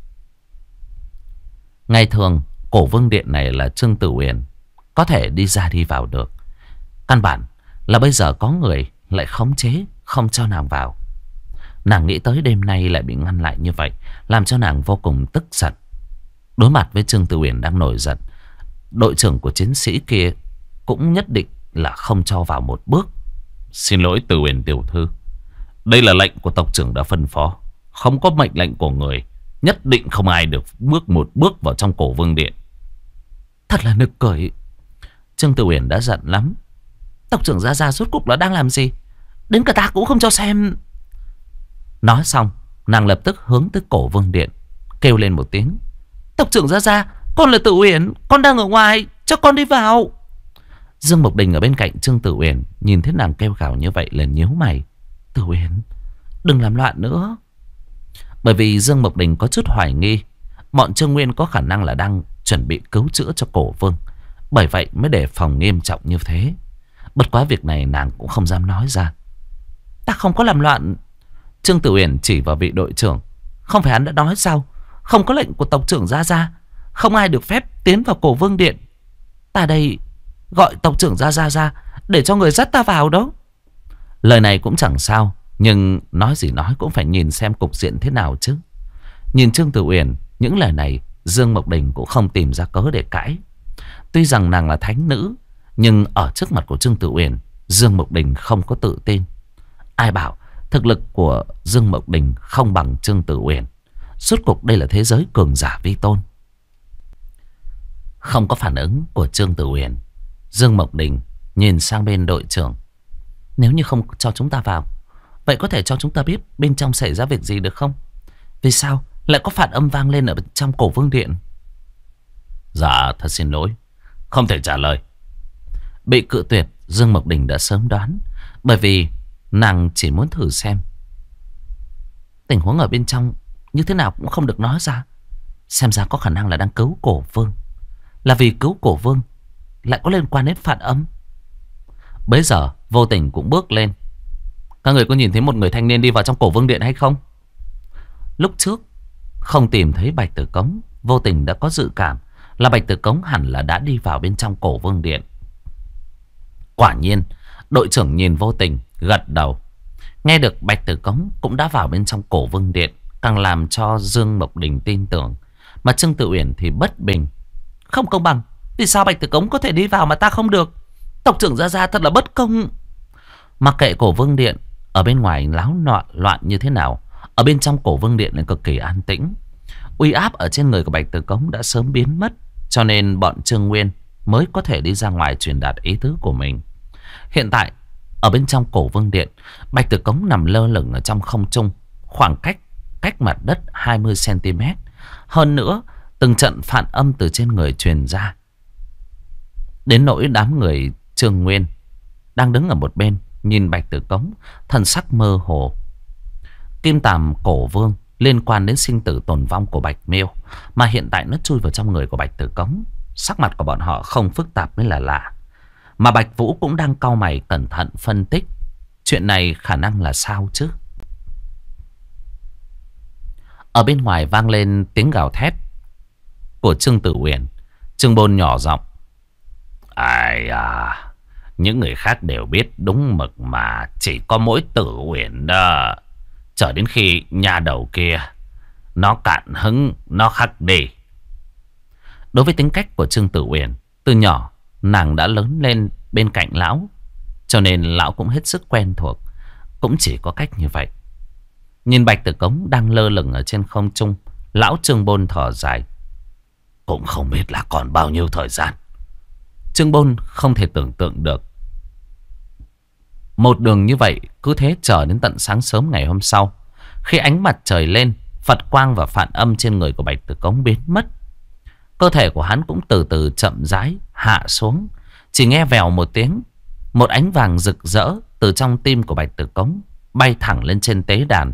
Ngày thường cổ vương điện này là Trương Tử Uyển có thể đi ra đi vào được. Căn bản là bây giờ có người lại khống chế không cho nàng vào. Nàng nghĩ tới đêm nay lại bị ngăn lại như vậy, làm cho nàng vô cùng tức giận. Đối mặt với Trương Tử Uyển đang nổi giận, đội trưởng của chiến sĩ kia cũng nhất định là không cho vào một bước. Xin lỗi Tử Uyển tiểu thư, đây là lệnh của tộc trưởng đã phân phó. Không có mệnh lệnh của người, nhất định không ai được bước một bước vào trong cổ vương điện. Thật là nực cười. Trương Tử Uyển đã giận lắm. Tộc trưởng Gia Gia rốt cục là đang làm gì? Đến cả ta cũng không cho xem. Nói xong, nàng lập tức hướng tới cổ vương điện, kêu lên một tiếng. Tộc trưởng Gia Gia, con là Tử Uyển, con đang ở ngoài, cho con đi vào. Dương Mộc Đình ở bên cạnh Trương Tử Uyển nhìn thấy nàng kêu gào như vậy liền nhíu mày. Tử Uyển, đừng làm loạn nữa. Bởi vì Dương Mộc Đình có chút hoài nghi bọn Trương Nguyên có khả năng là đang chuẩn bị cứu chữa cho Cổ Vương. Bởi vậy mới đề phòng nghiêm trọng như thế. Bất quá việc này nàng cũng không dám nói ra. Ta không có làm loạn. Trương Tử Uyển chỉ vào vị đội trưởng. Không phải hắn đã nói sao? Không có lệnh của tộc trưởng Gia Gia, không ai được phép tiến vào Cổ Vương Điện. Ta đây gọi tộc trưởng Gia Gia ra để cho người dắt ta vào đó. Lời này cũng chẳng sao, nhưng nói gì nói cũng phải nhìn xem cục diện thế nào chứ. Nhìn Trương Tử Uyển, những lời này Dương Mộc Đình cũng không tìm ra cớ để cãi. Tuy rằng nàng là thánh nữ, nhưng ở trước mặt của Trương Tử Uyển, Dương Mộc Đình không có tự tin. Ai bảo thực lực của Dương Mộc Đình không bằng Trương Tử Uyển. Rốt cuộc đây là thế giới cường giả vi tôn. Không có phản ứng của Trương Tử Uyển, Dương Mộc Đình nhìn sang bên đội trưởng. Nếu như không cho chúng ta vào, vậy có thể cho chúng ta biết bên trong xảy ra việc gì được không? Vì sao lại có phản âm vang lên ở trong Cổ Vương Điện? Dạ thật xin lỗi, không thể trả lời. Bị cự tuyệt, Dương Mộc Đình đã sớm đoán. Bởi vì nàng chỉ muốn thử xem tình huống ở bên trong như thế nào cũng không được nói ra. Xem ra có khả năng là đang cứu Cổ Vương. Là vì cứu Cổ Vương lại có liên quan đến phản âm. Bấy giờ Vô Tình cũng bước lên. Các người có nhìn thấy một người thanh niên đi vào trong Cổ Vương Điện hay không? Lúc trước không tìm thấy Bạch Tử Cống, Vô Tình đã có dự cảm là Bạch Tử Cống hẳn là đã đi vào bên trong Cổ Vương Điện. Quả nhiên đội trưởng nhìn Vô Tình gật đầu. Nghe được Bạch Tử Cống cũng đã vào bên trong Cổ Vương Điện, càng làm cho Dương Mộc Đình tin tưởng. Mà Trương Tử Uyển thì bất bình. Không công bằng. Vì sao Bạch Tử Cống có thể đi vào mà ta không được? Tộc trưởng Gia Gia thật là bất công. Mặc kệ Cổ Vương Điện ở bên ngoài láo loạn như thế nào, ở bên trong Cổ Vương Điện lại cực kỳ an tĩnh. Uy áp ở trên người của Bạch Tử Cống đã sớm biến mất, cho nên bọn Trương Nguyên mới có thể đi ra ngoài truyền đạt ý tứ của mình. Hiện tại ở bên trong Cổ Vương Điện, Bạch Tử Cống nằm lơ lửng ở trong không trung, khoảng cách mặt đất 20 cm. Hơn nữa từng trận phản âm từ trên người truyền ra. Đến nỗi đám người Trương Nguyên đang đứng ở một bên nhìn Bạch Tử Cống, thần sắc mơ hồ. Kim Tàm Cổ Vương liên quan đến sinh tử tồn vong của Bạch Miêu, mà hiện tại nó chui vào trong người của Bạch Tử Cống. Sắc mặt của bọn họ không phức tạp mới là lạ. Mà Bạch Vũ cũng đang cau mày cẩn thận phân tích. Chuyện này khả năng là sao chứ? Ở bên ngoài vang lên tiếng gào thét của Trương Tử Uyển. Trương Bôn nhỏ giọng. Ai à, những người khác đều biết đúng mực mà chỉ có mỗi Tử Uyển đó. Chờ đến khi nhà đầu kia nó cạn hứng, nó khắc đi. Đối với tính cách của Trương Tử Uyển, từ nhỏ nàng đã lớn lên bên cạnh lão, cho nên lão cũng hết sức quen thuộc. Cũng chỉ có cách như vậy. Nhìn Bạch Tử Cống đang lơ lửng ở trên không trung, lão Trương Bôn thở dài. Cũng không biết là còn bao nhiêu thời gian. Trương Bôn không thể tưởng tượng được. Một đường như vậy cứ thế chờ đến tận sáng sớm ngày hôm sau. Khi ánh mặt trời lên, Phật quang và phản âm trên người của Bạch Tử Cống biến mất. Cơ thể của hắn cũng từ từ chậm rãi hạ xuống. Chỉ nghe vèo một tiếng, một ánh vàng rực rỡ từ trong tim của Bạch Tử Cống bay thẳng lên trên tế đàn.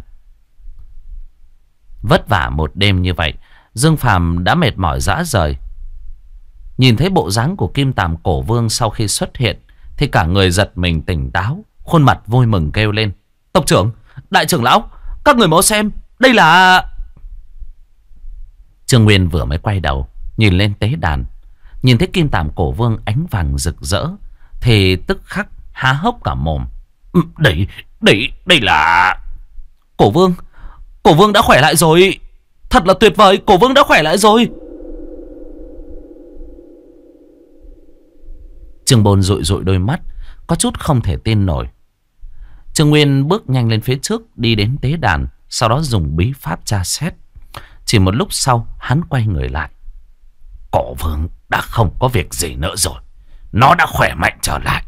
Vất vả một đêm như vậy, Dương Phàm đã mệt mỏi rã rời. Nhìn thấy bộ dáng của Kim Tàm Cổ Vương sau khi xuất hiện thì cả người giật mình tỉnh táo, khuôn mặt vui mừng kêu lên. Tộc trưởng, đại trưởng lão, các người mau xem, đây là... Trương Nguyên vừa mới quay đầu nhìn lên tế đàn, nhìn thấy Kim Tàm Cổ Vương ánh vàng rực rỡ thì tức khắc há hốc cả mồm. Đây là... Cổ Vương đã khỏe lại rồi. Thật là tuyệt vời, Cổ Vương đã khỏe lại rồi. Trương Bôn dụi dụi đôi mắt, có chút không thể tin nổi. Trương Nguyên bước nhanh lên phía trước, đi đến tế đàn, sau đó dùng bí pháp tra xét. Chỉ một lúc sau, hắn quay người lại. Cổ Vương đã không có việc gì nữa rồi. Nó đã khỏe mạnh trở lại.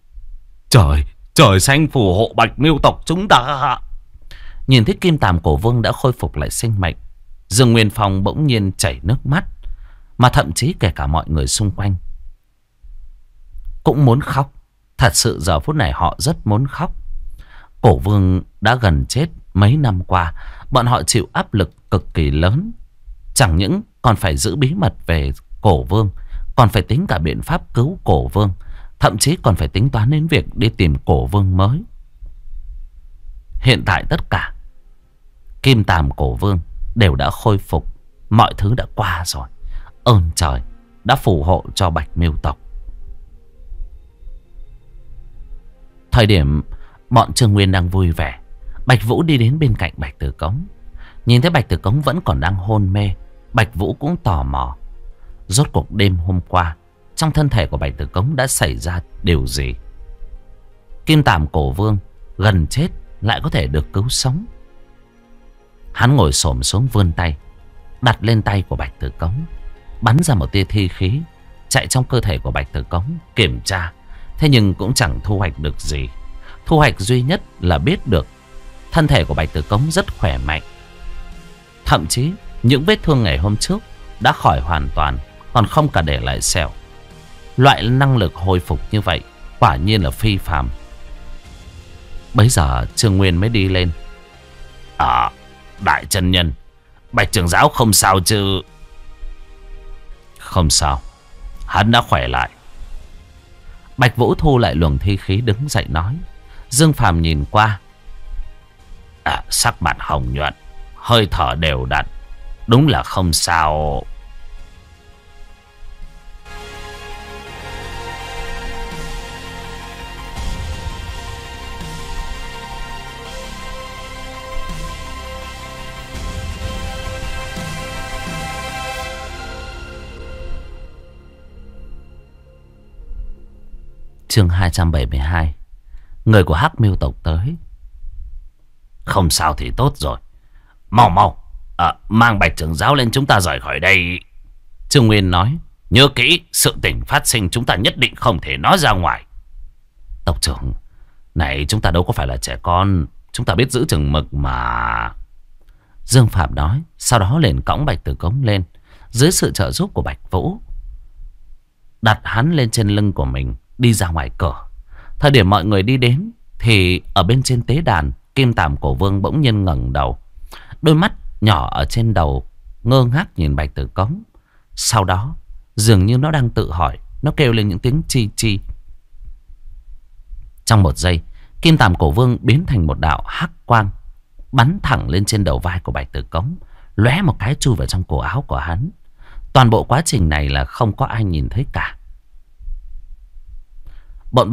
Trời xanh phù hộ Bạch Miêu tộc chúng ta. Nhìn thấy Kim Tàm Cổ Vương đã khôi phục lại sinh mệnh, Dương Nguyên Phong bỗng nhiên chảy nước mắt, mà thậm chí kể cả mọi người xung quanh cũng muốn khóc. Thật sự giờ phút này họ rất muốn khóc. Cổ vương đã gần chết mấy năm qua. Bọn họ chịu áp lực cực kỳ lớn. Chẳng những còn phải giữ bí mật về cổ vương, còn phải tính cả biện pháp cứu cổ vương. Thậm chí còn phải tính toán đến việc đi tìm cổ vương mới. Hiện tại tất cả Kim Tàm cổ vương đều đã khôi phục. Mọi thứ đã qua rồi. Ơn trời đã phù hộ cho Bạch Miêu tộc. Thời điểm bọn Trương Nguyên đang vui vẻ, Bạch Vũ đi đến bên cạnh Bạch Tử Cống. Nhìn thấy Bạch Tử Cống vẫn còn đang hôn mê, Bạch Vũ cũng tò mò. Rốt cuộc đêm hôm qua, trong thân thể của Bạch Tử Cống đã xảy ra điều gì? Kim Tàm cổ vương gần chết lại có thể được cứu sống. Hắn ngồi xổm xuống vươn tay, đặt lên tay của Bạch Tử Cống, bắn ra một tia thi khí chạy trong cơ thể của Bạch Tử Cống kiểm tra. Thế nhưng cũng chẳng thu hoạch được gì. Thu hoạch duy nhất là biết được thân thể của Bạch Tử Cống rất khỏe mạnh. Thậm chí những vết thương ngày hôm trước đã khỏi hoàn toàn, còn không cả để lại sẹo. Loại năng lực hồi phục như vậy quả nhiên là phi phàm. Bấy giờ Trương Nguyên mới đi lên. Đại chân nhân, Bạch trưởng giáo không sao chứ? Không sao, hắn đã khỏe lại. Bạch Vũ thu lại luồng thi khí đứng dậy nói. Dương Phàm nhìn qua. Sắc mặt hồng nhuận, hơi thở đều đặn, đúng là không sao. Chương 272. Người của Hắc Miêu tộc tới. Không sao thì tốt rồi. Mau mau, mang Bạch trưởng giáo lên, chúng ta rời khỏi đây. Trương Nguyên nói. Nhớ kỹ, sự tình phát sinh chúng ta nhất định không thể nói ra ngoài. Tộc trưởng, này chúng ta đâu có phải là trẻ con, chúng ta biết giữ chừng mực mà. Dương Phạm nói. Sau đó liền cõng Bạch Tử Cống lên, dưới sự trợ giúp của Bạch Vũ, đặt hắn lên trên lưng của mình, đi ra ngoài cửa. Thời điểm mọi người đi đến thì ở bên trên tế đàn, Kim Tàm cổ vương bỗng nhiên ngẩng đầu, đôi mắt nhỏ ở trên đầu ngơ ngác nhìn Bạch Tử Cống. Sau đó dường như nó đang tự hỏi, nó kêu lên những tiếng chi chi. Trong một giây, Kim Tàm cổ vương biến thành một đạo hắc quang, bắn thẳng lên trên đầu vai của Bạch Tử Cống, lóe một cái chui vào trong cổ áo của hắn. Toàn bộ quá trình này là không có ai nhìn thấy cả. Bọn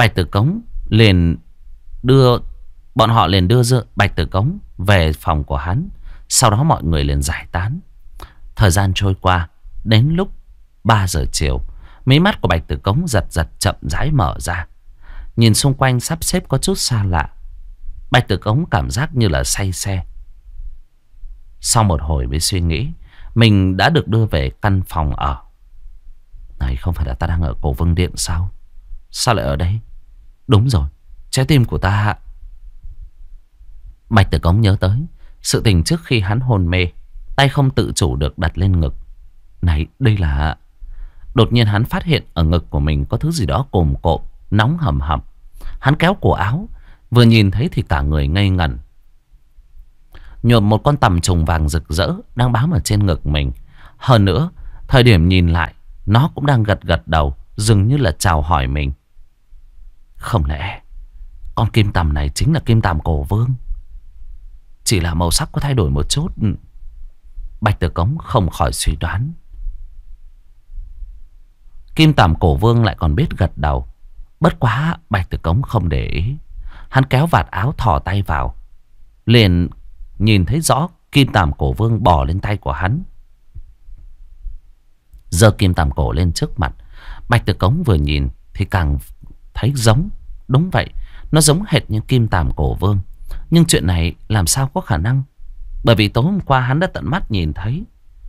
họ liền đưa Bạch Tử Cống về phòng của hắn. Sau đó mọi người liền giải tán. Thời gian trôi qua, đến lúc 3 giờ chiều, mí mắt của Bạch Tử Cống giật giật chậm rãi mở ra. Nhìn xung quanh sắp xếp có chút xa lạ, Bạch Tử Cống cảm giác như là say xe. Sau một hồi mới suy nghĩ, mình đã được đưa về căn phòng ở. Này, không phải là ta đang ở Cổ Vương Điện sao? Sao lại ở đây? Đúng rồi, trái tim của ta. Bạch Tử Cống nhớ tới sự tình trước khi hắn hôn mê, tay không tự chủ được đặt lên ngực. Này, đây là... Đột nhiên hắn phát hiện ở ngực của mình có thứ gì đó cồm cộm, nóng hầm hập. Hắn kéo cổ áo, vừa nhìn thấy thì cả người ngây ngẩn. Nhộm một con tằm trùng vàng rực rỡ đang bám ở trên ngực mình. Hơn nữa, thời điểm nhìn lại, nó cũng đang gật gật đầu, dường như là chào hỏi mình. Không lẽ con kim tằm này chính là Kim Tàm cổ vương? Chỉ là màu sắc có thay đổi một chút. Bạch Tử Cống không khỏi suy đoán. Kim Tàm cổ vương lại còn biết gật đầu. Bất quá Bạch Tử Cống không để ý. Hắn kéo vạt áo thò tay vào, liền nhìn thấy rõ Kim Tàm cổ vương bò lên tay của hắn, giơ Kim Tàm cổ lên trước mặt. Bạch Tử Cống vừa nhìn thì càng thấy giống. Đúng vậy, nó giống hệt như Kim Tàm cổ vương. Nhưng chuyện này làm sao có khả năng? Bởi vì tối hôm qua hắn đã tận mắt nhìn thấy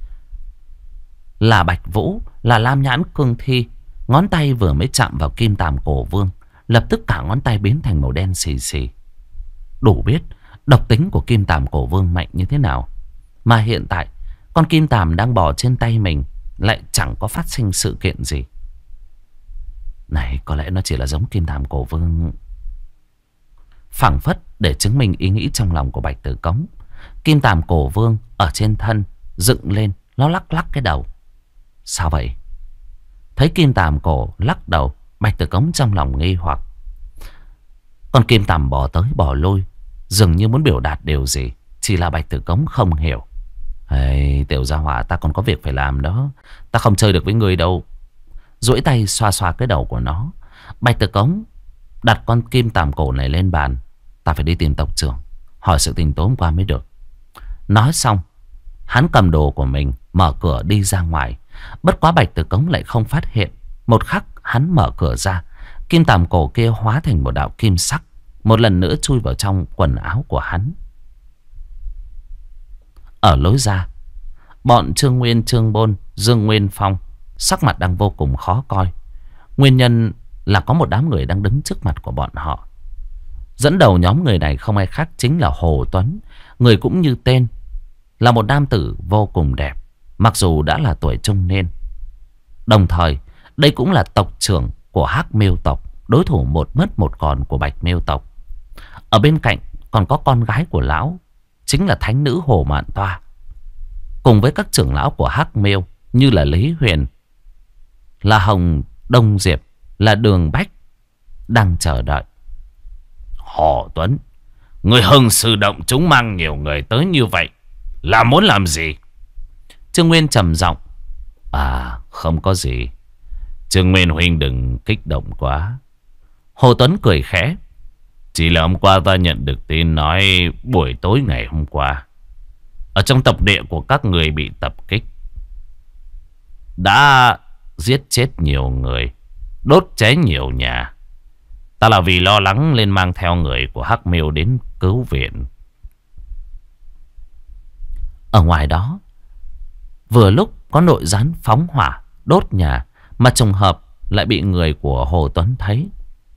là Bạch Vũ, là Lam Nhãn Cương Thi, ngón tay vừa mới chạm vào Kim Tàm cổ vương, lập tức cả ngón tay biến thành màu đen xì xì. Đủ biết độc tính của Kim Tàm cổ vương mạnh như thế nào. Mà hiện tại con Kim Tàm đang bò trên tay mình lại chẳng có phát sinh sự kiện gì. Này có lẽ nó chỉ là giống kim thảm cổ vương. Phảng phất để chứng minh ý nghĩ trong lòng của Bạch Tử Cống, kim tàm cổ vương ở trên thân dựng lên, nó lắc lắc cái đầu. Sao vậy? Thấy kim tàm cổ lắc đầu, Bạch Tử Cống trong lòng nghi hoặc. Con kim tàm bò tới bò lui, dường như muốn biểu đạt điều gì, chỉ là Bạch Tử Cống không hiểu. Hey, tiểu gia hỏa, ta còn có việc phải làm đó, ta không chơi được với người đâu. Duỗi tay xoa xoa cái đầu của nó, Bạch Tử Cống đặt con kim tàm cổ này lên bàn. Ta phải đi tìm tộc trưởng, hỏi sự tình tối hôm qua mới được. Nói xong, hắn cầm đồ của mình, mở cửa đi ra ngoài. Bất quá Bạch Tử Cống lại không phát hiện. Một khắc hắn mở cửa ra, kim tàm cổ kia hóa thành một đạo kim sắc, một lần nữa chui vào trong quần áo của hắn. Ở lối ra, bọn Trương Nguyên, Trương Bôn, Dương Nguyên Phong sắc mặt đang vô cùng khó coi. Nguyên nhân là có một đám người đang đứng trước mặt của bọn họ. Dẫn đầu nhóm người này không ai khác chính là Hồ Tuấn. Người cũng như tên, là một nam tử vô cùng đẹp, mặc dù đã là tuổi trung niên. Đồng thời đây cũng là tộc trưởng của Hắc Miêu tộc, đối thủ một mất một còn của Bạch Miêu tộc. Ở bên cạnh còn có con gái của lão, chính là thánh nữ Hồ Mạn Toa, cùng với các trưởng lão của Hắc Miêu như là Lý Huyền, là Hồng Đông Diệp, là Đường Bách đang chờ đợi. Hồ Tuấn, người hưng sư động chúng mang nhiều người tới như vậy là muốn làm gì? Trương Nguyên trầm giọng. À, không có gì. Trương Nguyên huynh đừng kích động quá. Hồ Tuấn cười khẽ. Chỉ là hôm qua ta nhận được tin nói buổi tối ngày hôm qua, ở trong tộc địa của các người bị tập kích, đã giết chết nhiều người, đốt cháy nhiều nhà. Ta là vì lo lắng nên mang theo người của Hắc Miêu đến cứu viện. Ở ngoài đó, vừa lúc có nội gián phóng hỏa đốt nhà, mà trùng hợp lại bị người của Hồ Tuấn thấy.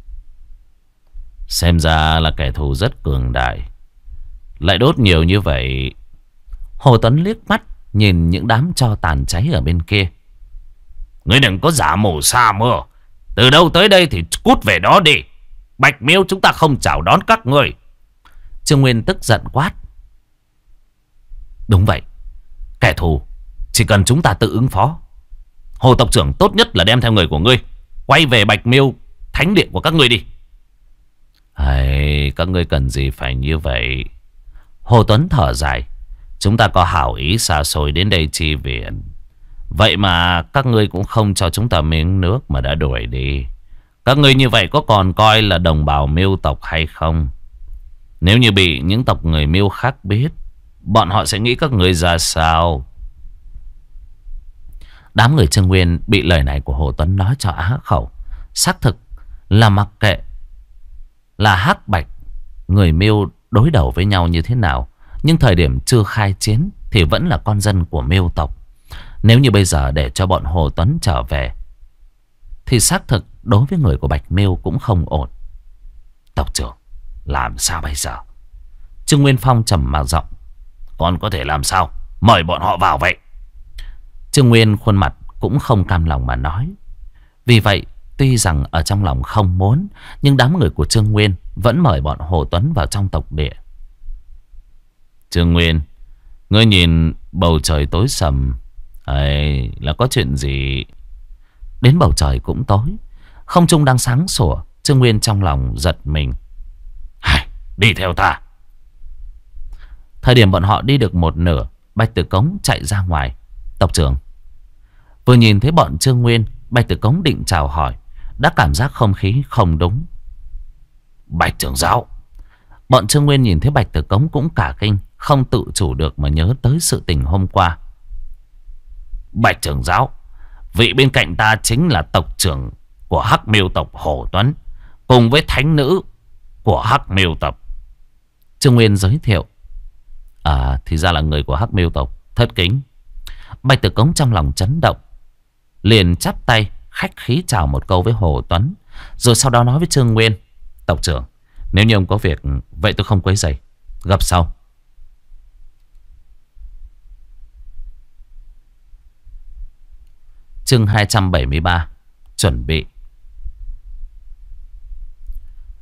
Xem ra là kẻ thù rất cường đại, lại đốt nhiều như vậy. Hồ Tuấn liếc mắt nhìn những đám tro tàn cháy ở bên kia. Ngươi đừng có giả mù sa mưa. Từ đâu tới đây thì cút về đó đi. Bạch Miêu chúng ta không chào đón các ngươi. Trương Nguyên tức giận quát. Đúng vậy, kẻ thù chỉ cần chúng ta tự ứng phó. Hồ tộc trưởng, tốt nhất là đem theo người của ngươi quay về Bạch Miêu thánh điện của các ngươi đi. Hay, các ngươi cần gì phải như vậy? Hồ Tuấn thở dài. Chúng ta có hảo ý xa xôi đến đây chi viện, vậy mà các ngươi cũng không cho chúng ta miếng nước mà đã đuổi đi. Các ngươi như vậy có còn coi là đồng bào Miêu tộc hay không? Nếu như bị những tộc người Miêu khác biết, bọn họ sẽ nghĩ các ngươi ra sao? Đám người Trương Nguyên bị lời này của Hồ Tuấn nói cho á khẩu. Xác thực là mặc kệ là Hắc Bạch người Miêu đối đầu với nhau như thế nào, nhưng thời điểm chưa khai chiến thì vẫn là con dân của Miêu tộc. Nếu như bây giờ để cho bọn Hồ Tuấn trở về thì xác thực đối với người của Bạch Miêu cũng không ổn. Tộc trưởng, làm sao bây giờ? Trương Nguyên Phong trầm mặc giọng. Còn có thể làm sao? Mời bọn họ vào vậy. Trương Nguyên khuôn mặt cũng không cam lòng mà nói. Vì vậy tuy rằng ở trong lòng không muốn, nhưng đám người của Trương Nguyên vẫn mời bọn Hồ Tuấn vào trong tộc địa. Trương Nguyên, ngươi nhìn bầu trời tối sầm ấy, là có chuyện gì? Đến bầu trời cũng tối, không trung đang sáng sủa. Trương Nguyên trong lòng giật mình. Đi theo ta. Thời điểm bọn họ đi được một nửa, Bạch Tử Cống chạy ra ngoài. Tộc trưởng. Vừa nhìn thấy bọn Trương Nguyên, Bạch Tử Cống định chào hỏi, đã cảm giác không khí không đúng. Bạch trưởng giáo. Bọn Trương Nguyên nhìn thấy Bạch Tử Cống cũng cả kinh, không tự chủ được mà nhớ tới sự tình hôm qua. Bạch trưởng giáo, vị bên cạnh ta chính là tộc trưởng của Hắc Miêu tộc Hồ Tuấn, cùng với thánh nữ của Hắc Miêu tộc. Trương Nguyên giới thiệu. À, thì ra là người của Hắc Miêu tộc, thất kính. Bạch Tử Cống trong lòng chấn động, liền chắp tay khách khí chào một câu với Hồ Tuấn, rồi sau đó nói với Trương Nguyên. Tộc trưởng, nếu như ông có việc, vậy tôi không quấy rầy, gặp sau. Chương 273. Chuẩn bị.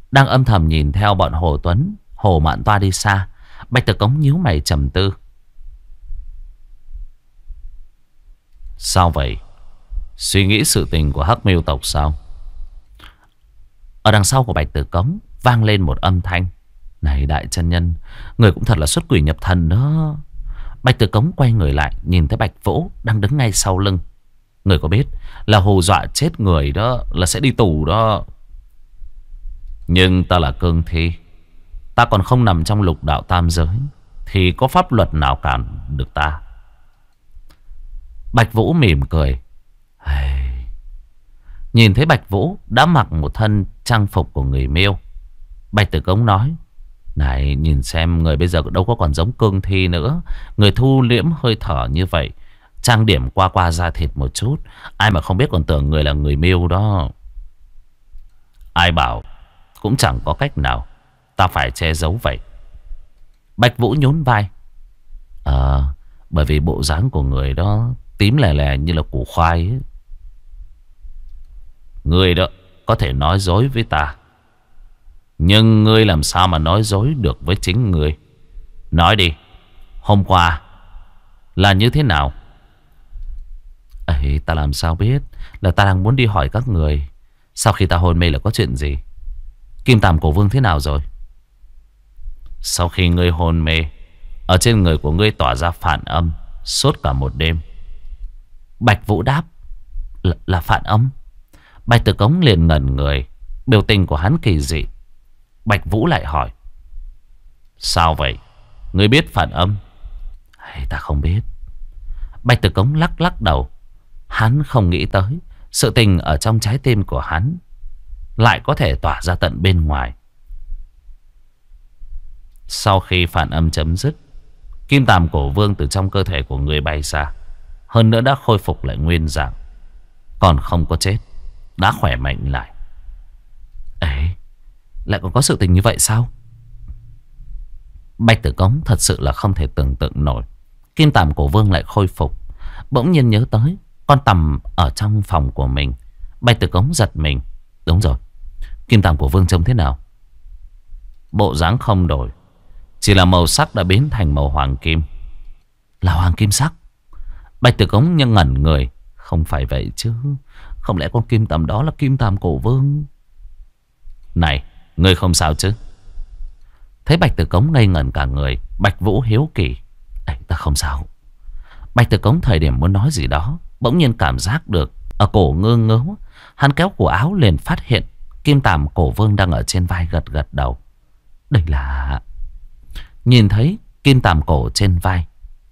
đang âm thầm nhìn theo bọn Hồ Tuấn, Hồ Mạn Toa đi xa. Bạch Tử Cống nhíu mày trầm tư. Sao vậy? Suy nghĩ sự tình của Hắc Miêu tộc sao? Ở đằng sau của Bạch Tử Cống vang lên một âm thanh. Này đại chân nhân, người cũng thật là xuất quỷ nhập thần đó. Bạch Tử Cống quay người lại, nhìn thấy Bạch Vũ đang đứng ngay sau lưng. Người có biết là hù dọa chết người đó là sẽ đi tù đó. Nhưng ta là cương thi, ta còn không nằm trong lục đạo tam giới, thì có pháp luật nào cản được ta? Bạch Vũ mỉm cười. Nhìn thấy Bạch Vũ đã mặc một thân trang phục của người Miêu, Bạch Tử Cống nói: này, nhìn xem người bây giờ đâu có còn giống cương thi nữa. Người thu liễm hơi thở như vậy, trang điểm qua qua da thịt một chút, ai mà không biết còn tưởng người là người Miêu đó. Ai bảo, cũng chẳng có cách nào, ta phải che giấu vậy. Bạch Vũ nhún vai. Bởi vì bộ dáng của người đó tím lè lè như là củ khoai ấy. Người đó có thể nói dối với ta, nhưng ngươi làm sao mà nói dối được với chính ngươi? Nói đi, hôm qua là như thế nào? Ta làm sao biết? Là ta đang muốn đi hỏi các người, sau khi ta hôn mê là có chuyện gì? Kim Tàm Cổ Vương thế nào rồi? Sau khi ngươi hôn mê, ở trên người của ngươi tỏa ra phản âm suốt cả một đêm. Bạch Vũ đáp. Là phản âm? Bạch Tử Cống liền ngẩn người, biểu tình của hắn kỳ dị. Bạch Vũ lại hỏi: sao vậy? Ngươi biết phản âm? Ta không biết. Bạch Tử Cống lắc lắc đầu. Hắn không nghĩ tới sự tình ở trong trái tim của hắn lại có thể tỏa ra tận bên ngoài. Sau khi phản âm chấm dứt, Kim Tàm Cổ Vương từ trong cơ thể của người bay ra, hơn nữa đã khôi phục lại nguyên dạng, còn không có chết, đã khỏe mạnh lại. Lại còn có sự tình như vậy sao? Bạch Tử Cống thật sự là không thể tưởng tượng nổi. Kim Tàm Cổ Vương lại khôi phục. Bỗng nhiên nhớ tới con tằm ở trong phòng của mình. Bạch Tử Cống giật mình. Đúng rồi, Kim Tàm Cổ Vương trông thế nào? Bộ dáng không đổi, chỉ là màu sắc đã biến thành màu hoàng kim. Là hoàng kim sắc? Bạch Tử Cống nhưng ngẩn người. Không phải vậy chứ, không lẽ con kim tằm đó là Kim Tàm Cổ Vương? Này, ngươi không sao chứ? Thấy Bạch Tử Cống ngây ngẩn cả người, Bạch Vũ hiếu kỳ. Ta không sao. Bạch Tử Cống thời điểm muốn nói gì đó, bỗng nhiên cảm giác được ở cổ ngơ ngớ. Hắn kéo cổ áo liền phát hiện Kim Tàm Cổ Vương đang ở trên vai, gật gật đầu. Đây là... Nhìn thấy Kim Tàm Cổ trên vai,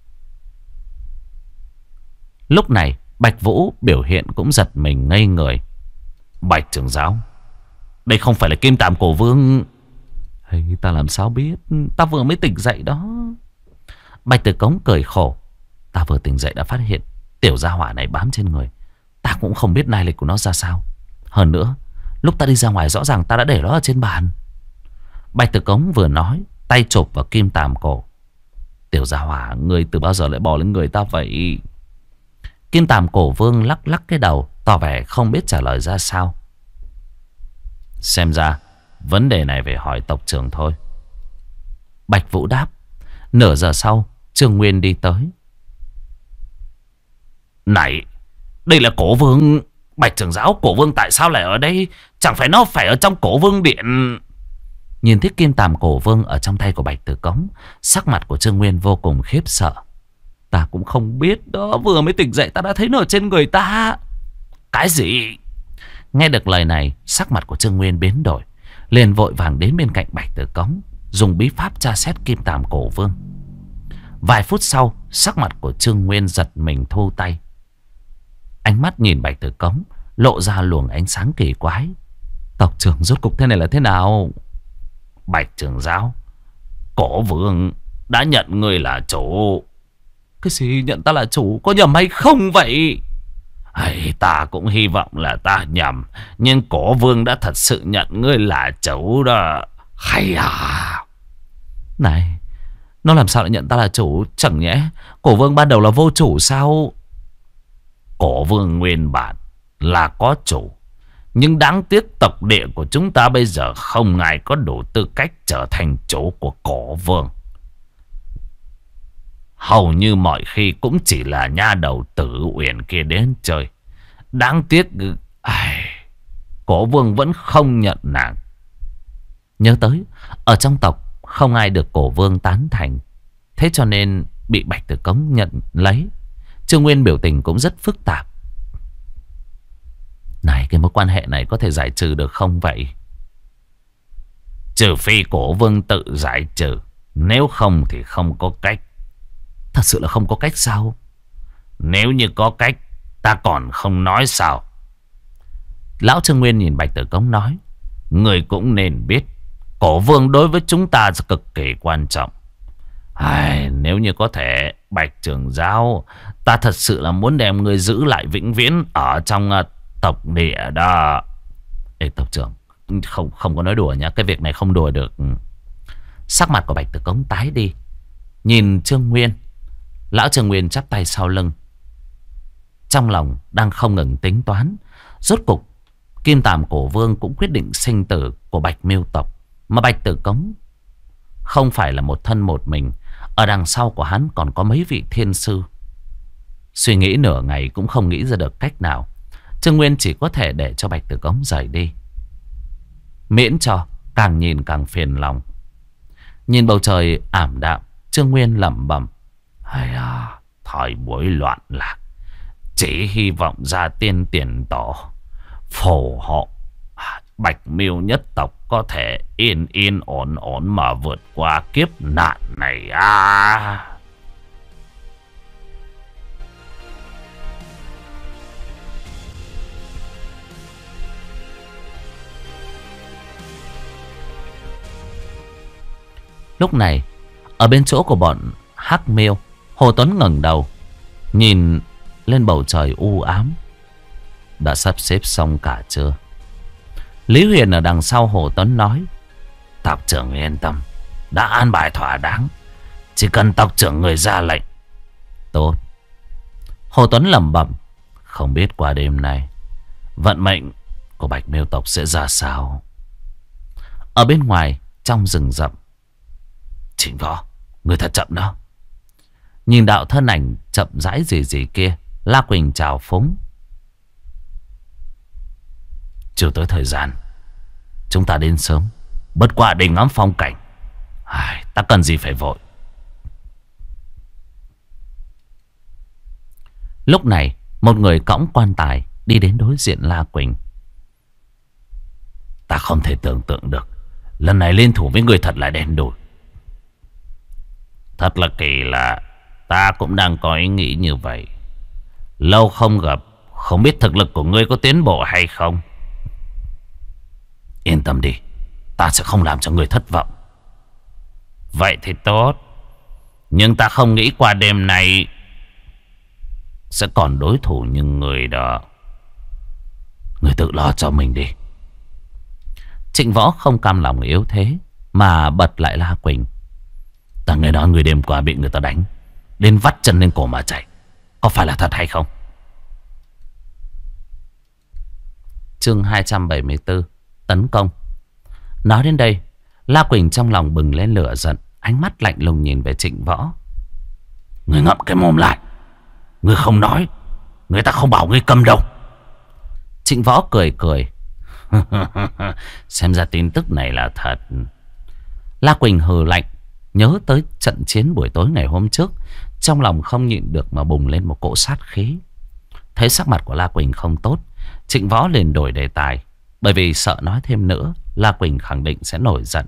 lúc này Bạch Vũ biểu hiện cũng giật mình ngây người. Bạch trưởng giáo, đây không phải là Kim Tàm Cổ Vương? Ta làm sao biết? Ta vừa mới tỉnh dậy đó. Bạch Tử Cống cười khổ. Ta vừa tỉnh dậy đã phát hiện tiểu gia hỏa này bám trên người. Ta cũng không biết lai lịch của nó ra sao. Hơn nữa, lúc ta đi ra ngoài rõ ràng ta đã để nó ở trên bàn. Bạch Tử Cống vừa nói, tay chộp vào Kim Tàm Cổ. Tiểu gia hỏa, người từ bao giờ lại bò lên người ta vậy? Kim Tàm Cổ Vương lắc lắc cái đầu, tỏ vẻ không biết trả lời ra sao. Xem ra vấn đề này phải hỏi tộc trưởng thôi. Bạch Vũ đáp. Nửa giờ sau, Trương Nguyên đi tới. Này, đây là Cổ Vương. Bạch trưởng giáo, Cổ Vương tại sao lại ở đây? Chẳng phải nó phải ở trong Cổ Vương Điện? Nhìn thấy Kim Tàm Cổ Vương ở trong tay của Bạch Tử Cống, sắc mặt của Trương Nguyên vô cùng khiếp sợ. Ta cũng không biết đó, vừa mới tỉnh dậy ta đã thấy nó ở trên người ta. Cái gì? Nghe được lời này, sắc mặt của Trương Nguyên biến đổi, liền vội vàng đến bên cạnh Bạch Tử Cống, dùng bí pháp tra xét Kim Tàm Cổ Vương. Vài phút sau, sắc mặt của Trương Nguyên giật mình thu tay. Ánh mắt nhìn Bạch Tử Cống lộ ra luồng ánh sáng kỳ quái. Tộc trưởng, rốt cục thế này là thế nào? Bạch trưởng giáo, Cổ Vương đã nhận ngươi là chủ. Cái gì nhận ta là chủ? Có nhầm hay không vậy? Ta cũng hy vọng là ta nhầm, nhưng Cổ Vương đã thật sự nhận ngươi là chủ đó. Hay à? Này, nó làm sao lại nhận ta là chủ? Chẳng nhẽ Cổ Vương ban đầu là vô chủ sao? Cổ Vương nguyên bản là có chủ, Nhưng đáng tiếc tộc địa của chúng ta bây giờ không ai có đủ tư cách trở thành chủ của Cổ Vương. Hầu như mọi khi cũng chỉ là nha đầu Tử Uyển kia đến chơi. Đáng tiếc Cổ Vương vẫn không nhận nàng. Nhớ tới ở trong tộc không ai được Cổ Vương tán thành, thế cho nên bị Bạch Tử Cống nhận lấy. Trương Nguyên biểu tình cũng rất phức tạp. Này, cái mối quan hệ này có thể giải trừ được không vậy? Trừ phi Cổ Vương tự giải trừ, nếu không thì không có cách. Thật sự là không có cách sao? Nếu như có cách, ta còn không nói sao? Lão Trương Nguyên nhìn Bạch Tử Cống nói. Người cũng nên biết, Cổ Vương đối với chúng ta cực kỳ quan trọng. Nếu như có thể, Bạch trưởng giáo, ta thật sự là muốn đem người giữ lại vĩnh viễn ở trong tộc địa đó. Ê tộc trưởng, không có nói đùa nhá, cái việc này không đùa được. Sắc mặt của Bạch Tử Cống tái đi, nhìn Trương Nguyên. Lão Trương Nguyên chắp tay sau lưng, trong lòng đang không ngừng tính toán. Rốt cục Kim Tàm Cổ Vương cũng quyết định sinh tử của Bạch Miêu tộc. Mà Bạch Tử Cống không phải là một thân một mình, ở đằng sau của hắn còn có mấy vị thiên sư. Suy nghĩ nửa ngày cũng không nghĩ ra được cách nào. Trương Nguyên chỉ có thể để cho Bạch Tử Cống rời đi, miễn cho càng nhìn càng phiền lòng. Nhìn bầu trời ảm đạm, Trương Nguyên lẩm bẩm: thời buổi loạn lạc, chỉ hy vọng gia tiên tiền tổ phù hộ Bạch Miêu nhất tộc có thể yên yên ổn ổn mà vượt qua kiếp nạn này à. Lúc này ở bên chỗ của bọn Hắc Miêu, Hồ Tuấn ngẩng đầu nhìn lên bầu trời u ám. Đã sắp xếp xong cả chưa? Lý Huyền ở đằng sau Hồ Tuấn nói: Tộc trưởng yên tâm, đã an bài thỏa đáng, chỉ cần tộc trưởng người ra lệnh. Tốt. Hồ Tuấn lẩm bẩm: không biết qua đêm nay vận mệnh của Bạch Miêu tộc sẽ ra sao. Ở bên ngoài trong rừng rậm, Trịnh Võ, người thật chậm đó. Nhìn đạo thân ảnh chậm rãi gì kia, La Quỳnh chào phúng: chưa tới thời gian, chúng ta đến sớm, bất quá để ngắm phong cảnh. Ta cần gì phải vội. Lúc này một người cõng quan tài đi đến đối diện La Quỳnh. Ta không thể tưởng tượng được lần này liên thủ với người thật là đen đủi. Thật là kỳ lạ, ta cũng đang có ý nghĩ như vậy. Lâu không gặp, không biết thực lực của ngươi có tiến bộ hay không. Yên tâm đi, ta sẽ không làm cho người thất vọng. Vậy thì tốt. Nhưng ta không nghĩ qua đêm nay sẽ còn đối thủ như người đó. Người tự lo cho mình đi. Trịnh Võ không cam lòng yếu thế mà bật lại La Quỳnh: ta nghe nói người đêm qua bị người ta đánh đến vắt chân lên cổ mà chạy, có phải là thật hay không? Chương 274 Tấn công. Nói đến đây, La Quỳnh trong lòng bừng lên lửa giận, ánh mắt lạnh lùng nhìn về Trịnh Võ. Người ngậm cái mồm lại, người không nói, người ta không bảo người câm đâu. Trịnh Võ cười cười. Xem ra tin tức này là thật. La Quỳnh hừ lạnh, nhớ tới trận chiến buổi tối ngày hôm trước, trong lòng không nhịn được mà bùng lên một cỗ sát khí. Thấy sắc mặt của La Quỳnh không tốt, Trịnh Võ liền đổi đề tài, bởi vì sợ nói thêm nữa La Quỳnh khẳng định sẽ nổi giận.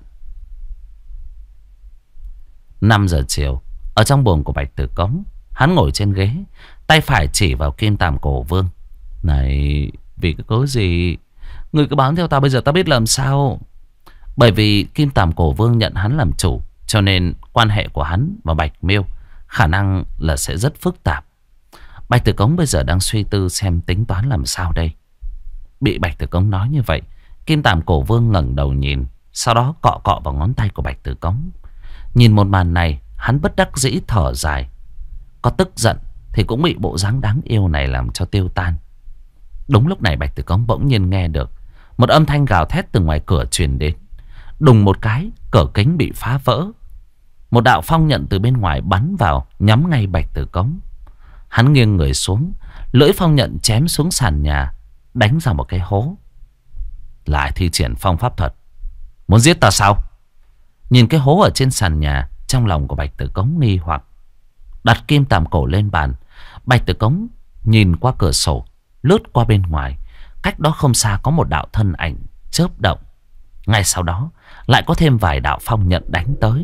5 giờ chiều, ở trong buồng của Bạch Tử Cống, hắn ngồi trên ghế, tay phải chỉ vào Kim Tàm Cổ Vương. Này, vì cái cớ gì người cứ bám theo ta, bây giờ ta biết làm sao? Bởi vì Kim Tàm Cổ Vương nhận hắn làm chủ, cho nên quan hệ của hắn và Bạch Miêu khả năng là sẽ rất phức tạp. Bạch Tử Cống bây giờ đang suy tư xem tính toán làm sao đây. Bị Bạch Tử Cống nói như vậy, Kim Tàm Cổ Vương ngẩng đầu nhìn, sau đó cọ cọ vào ngón tay của Bạch Tử Cống. Nhìn một màn này, hắn bất đắc dĩ thở dài. Có tức giận thì cũng bị bộ dáng đáng yêu này làm cho tiêu tan. Đúng lúc này Bạch Tử Cống bỗng nhiên nghe được Một âm thanh gào thét từ ngoài cửa truyền đến. Đùng một cái, cửa kính bị phá vỡ. Một đạo phong nhận từ bên ngoài bắn vào, nhắm ngay Bạch Tử Cống. Hắn nghiêng người xuống, lưỡi phong nhận chém xuống sàn nhà, đánh ra một cái hố. Lại thi triển phong pháp thuật. Muốn giết ta sao? Nhìn cái hố ở trên sàn nhà, trong lòng của Bạch Tử Cống nghi hoặc. Đặt kim tàm cổ lên bàn, Bạch Tử Cống nhìn qua cửa sổ, lướt qua bên ngoài. Cách đó không xa có một đạo thân ảnh chớp động. Ngay sau đó lại có thêm vài đạo phong nhận đánh tới.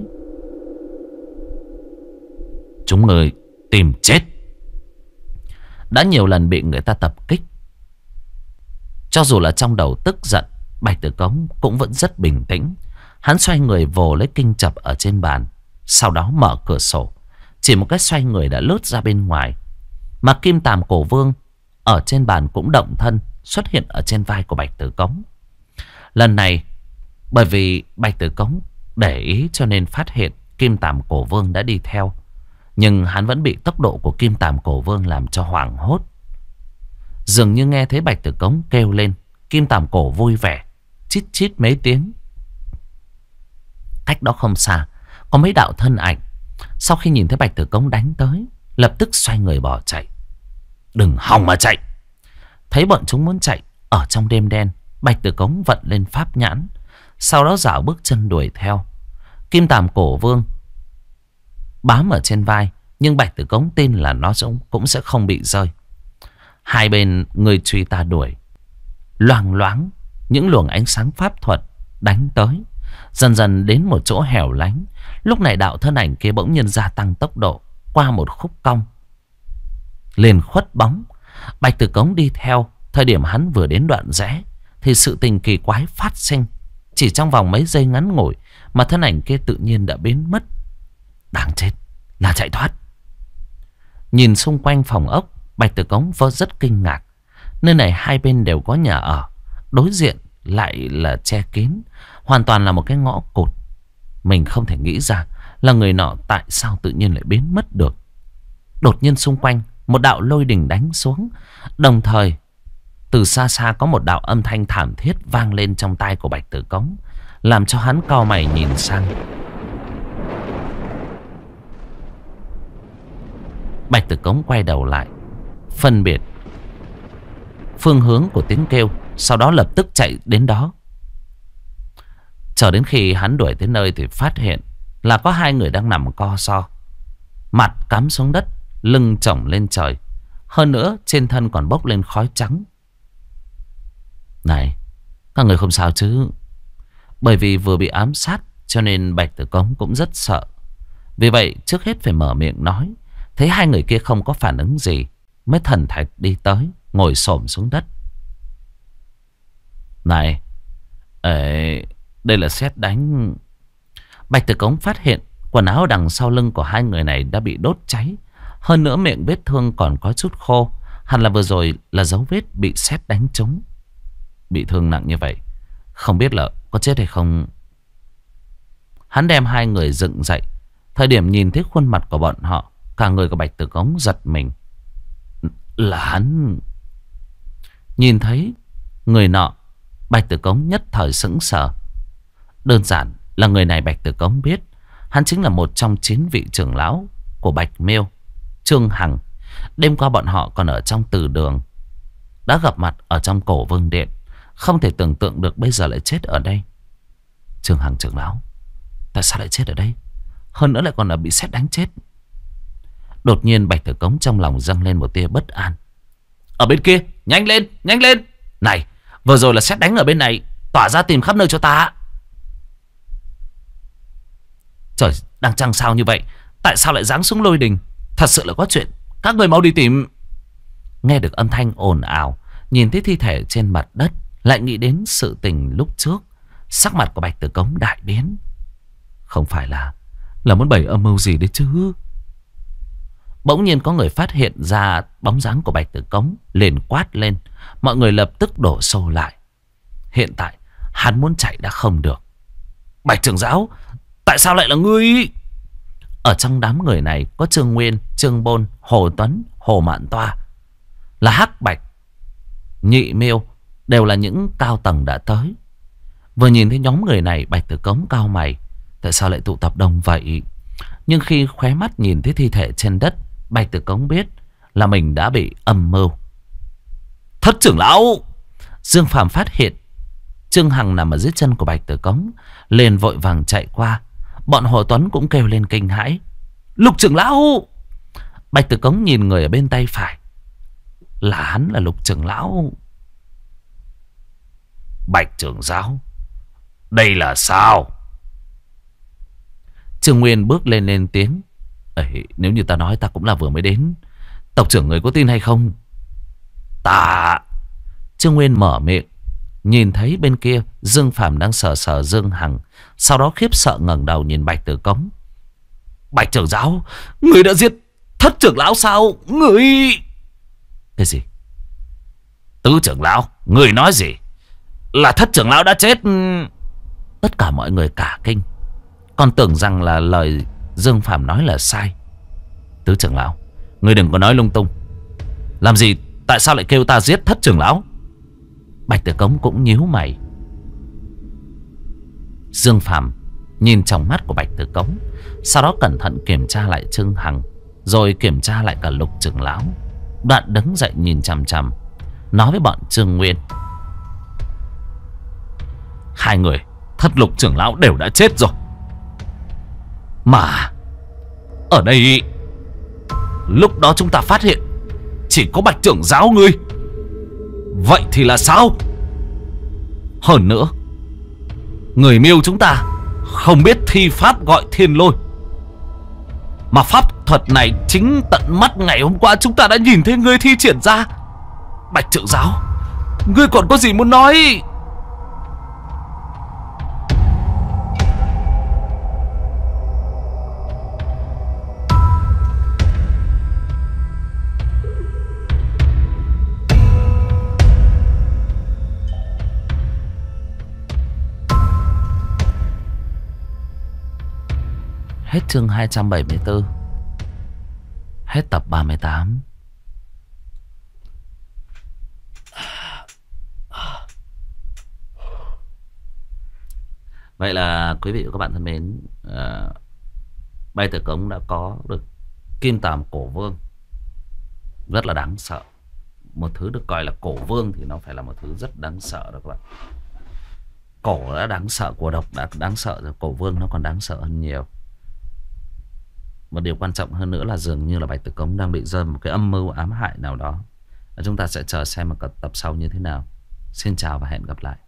Chúng người tìm chết. Đã nhiều lần bị người ta tập kích, cho dù là trong đầu tức giận, Bạch Tử Cống cũng vẫn rất bình tĩnh. Hắn xoay người vồ lấy kinh chập ở trên bàn, sau đó mở cửa sổ. Chỉ một cái xoay người đã lướt ra bên ngoài. Mà kim tàm cổ vương ở trên bàn cũng động thân, xuất hiện ở trên vai của Bạch Tử Cống. Lần này bởi vì Bạch Tử Cống để ý cho nên phát hiện kim tàm cổ vương đã đi theo. Nhưng hắn vẫn bị tốc độ của kim tàm cổ vương làm cho hoảng hốt. Dường như nghe thấy Bạch Tử Cống kêu lên, kim tàm cổ vui vẻ chít chít mấy tiếng. Cách đó không xa có mấy đạo thân ảnh, sau khi nhìn thấy Bạch Tử Cống đánh tới, lập tức xoay người bỏ chạy. Đừng hòng mà chạy. Thấy bọn chúng muốn chạy, ở trong đêm đen, Bạch Tử Cống vận lên pháp nhãn, sau đó dạo bước chân đuổi theo. Kim tàm cổ vương bám ở trên vai, nhưng Bạch Tử Cống tin là nó cũng sẽ không bị rơi. Hai bên người truy ta đuổi, loang loáng những luồng ánh sáng pháp thuật đánh tới. Dần dần đến một chỗ hẻo lánh, lúc này đạo thân ảnh kia bỗng nhiên gia tăng tốc độ, qua một khúc cong liền khuất bóng. Bạch Tử Cống đi theo. Thời điểm hắn vừa đến đoạn rẽ thì sự tình kỳ quái phát sinh. Chỉ trong vòng mấy giây ngắn ngủi mà thân ảnh kia tự nhiên đã biến mất. Đáng chết, là chạy thoát. Nhìn xung quanh phòng ốc, Bạch Tử Cống rất kinh ngạc. Nơi này hai bên đều có nhà ở, đối diện lại là che kín, hoàn toàn là một cái ngõ cụt. Mình không thể nghĩ ra là người nọ tại sao tự nhiên lại biến mất được. Đột nhiên xung quanh một đạo lôi đình đánh xuống, đồng thời từ xa xa có một đạo âm thanh thảm thiết vang lên trong tai của Bạch Tử Cống, làm cho hắn cau mày nhìn sang. Bạch Tử Cống quay đầu lại, phân biệt phương hướng của tiếng kêu, sau đó lập tức chạy đến đó. Chờ đến khi hắn đuổi tới nơi thì phát hiện là có hai người đang nằm co ro, mặt cắm xuống đất, lưng chổng lên trời. Hơn nữa trên thân còn bốc lên khói trắng. Này, các người không sao chứ? Bởi vì vừa bị ám sát cho nên Bạch Tử Cống cũng rất sợ. Vì vậy trước hết phải mở miệng nói. Thấy hai người kia không có phản ứng gì, mới thần thạch đi tới, ngồi xổm xuống đất. Này, đây là sét đánh. Bạch Tử Cống phát hiện quần áo đằng sau lưng của hai người này đã bị đốt cháy. Hơn nữa miệng vết thương còn có chút khô. Hẳn là vừa rồi là dấu vết bị sét đánh trúng. Bị thương nặng như vậy, không biết là có chết hay không. Hắn đem hai người dựng dậy. Thời điểm nhìn thấy khuôn mặt của bọn họ, cả người của Bạch Tử Cống giật mình. Là hắn. Nhìn thấy người nọ, Bạch Tử Cống nhất thời sững sờ. Đơn giản là người này Bạch Tử Cống biết. Hắn chính là một trong 9 vị trưởng lão của Bạch Miêu, Trương Hằng. Đêm qua bọn họ còn ở trong từ đường, đã gặp mặt ở trong Cổ Vương Điện. Không thể tưởng tượng được bây giờ lại chết ở đây. Trương Hằng trưởng lão, tại sao lại chết ở đây? Hơn nữa lại còn là bị sét đánh chết. Đột nhiên Bạch Tử Cống trong lòng dâng lên một tia bất an. Ở bên kia, nhanh lên, nhanh lên. Này, vừa rồi là sét đánh ở bên này, tỏa ra tìm khắp nơi cho ta. Trời, đang trăng sao như vậy, tại sao lại giáng xuống lôi đình? Thật sự là có chuyện, các người mau đi tìm. Nghe được âm thanh ồn ào, nhìn thấy thi thể trên mặt đất, lại nghĩ đến sự tình lúc trước. Sắc mặt của Bạch Tử Cống đại biến. Không phải là muốn bày âm mưu gì đấy chứ? Bỗng nhiên có người phát hiện ra bóng dáng của Bạch Tử Cống, liền quát lên. Mọi người lập tức đổ xô lại. Hiện tại hắn muốn chạy đã không được. Bạch trưởng giáo, tại sao lại là ngươi? Ở trong đám người này có Trương Nguyên, Trương Bôn, Hồ Tuấn, Hồ Mạn Toa, là Hắc Bạch, Nhị Miêu, đều là những cao tầng đã tới. Vừa nhìn thấy nhóm người này, Bạch Tử Cống cau mày. Tại sao lại tụ tập đông vậy? Nhưng khi khóe mắt nhìn thấy thi thể trên đất, Bạch Tử Cống biết là mình đã bị âm mưu. Thất trưởng lão! Dương Phàm phát hiện Trương Hằng nằm ở dưới chân của Bạch Tử Cống, liền vội vàng chạy qua. Bọn Hồ Tuấn cũng kêu lên kinh hãi. Lục trưởng lão! Bạch Tử Cống nhìn người ở bên tay phải. Là hắn, là Lục trưởng lão. Bạch trưởng giáo, đây là sao? Trương Nguyên bước lên tiếng. Nếu như ta nói ta cũng là vừa mới đến, tộc trưởng người có tin hay không? Ta... Trương Nguyên mở miệng. Nhìn thấy bên kia Dương Phàm đang sờ sờ Dương Hằng, sau đó khiếp sợ ngẩng đầu nhìn Bạch Tử Cống. Bạch trưởng giáo, người đã giết Thất trưởng lão sao? Người... Cái gì? Tứ trưởng lão, người nói gì? Là Thất trưởng lão đã chết? Tất cả mọi người cả kinh, còn tưởng rằng là lời Dương Phàm nói là sai. Tứ trưởng lão, người đừng có nói lung tung. Làm gì? Tại sao lại kêu ta giết Thất trưởng lão? Bạch Tử Cống cũng nhíu mày. Dương Phàm nhìn trong mắt của Bạch Tử Cống, sau đó cẩn thận kiểm tra lại Trương Hằng, rồi kiểm tra lại cả Lục trưởng lão. Đoạn đứng dậy nhìn chằm chằm, nói với bọn Trương Nguyên. Hai người Thất Lục trưởng lão đều đã chết rồi. Mà ở đây lúc đó chúng ta phát hiện chỉ có Bạch trưởng giáo ngươi. Vậy thì là sao? Hơn nữa, người Miêu chúng ta không biết thi pháp gọi thiên lôi, mà pháp thuật này chính tận mắt ngày hôm qua chúng ta đã nhìn thấy ngươi thi triển ra. Bạch trưởng giáo, ngươi còn có gì muốn nói? Hết chương 274. Hết tập 38. Vậy là quý vị và các bạn thân mến, Bạch Tử Cống đã có được Kim Tàm Cổ Vương. Rất là đáng sợ. Một thứ được coi là cổ vương thì nó phải là một thứ rất đáng sợ đó các bạn. Cổ đã đáng sợ, cổ độc đã đáng sợ rồi, cổ vương nó còn đáng sợ hơn nhiều. Một điều quan trọng hơn nữa là dường như là Bạch Tử Cống đang bị rơi một cái âm mưu ám hại nào đó. Chúng ta sẽ chờ xem ở tập sau như thế nào. Xin chào và hẹn gặp lại.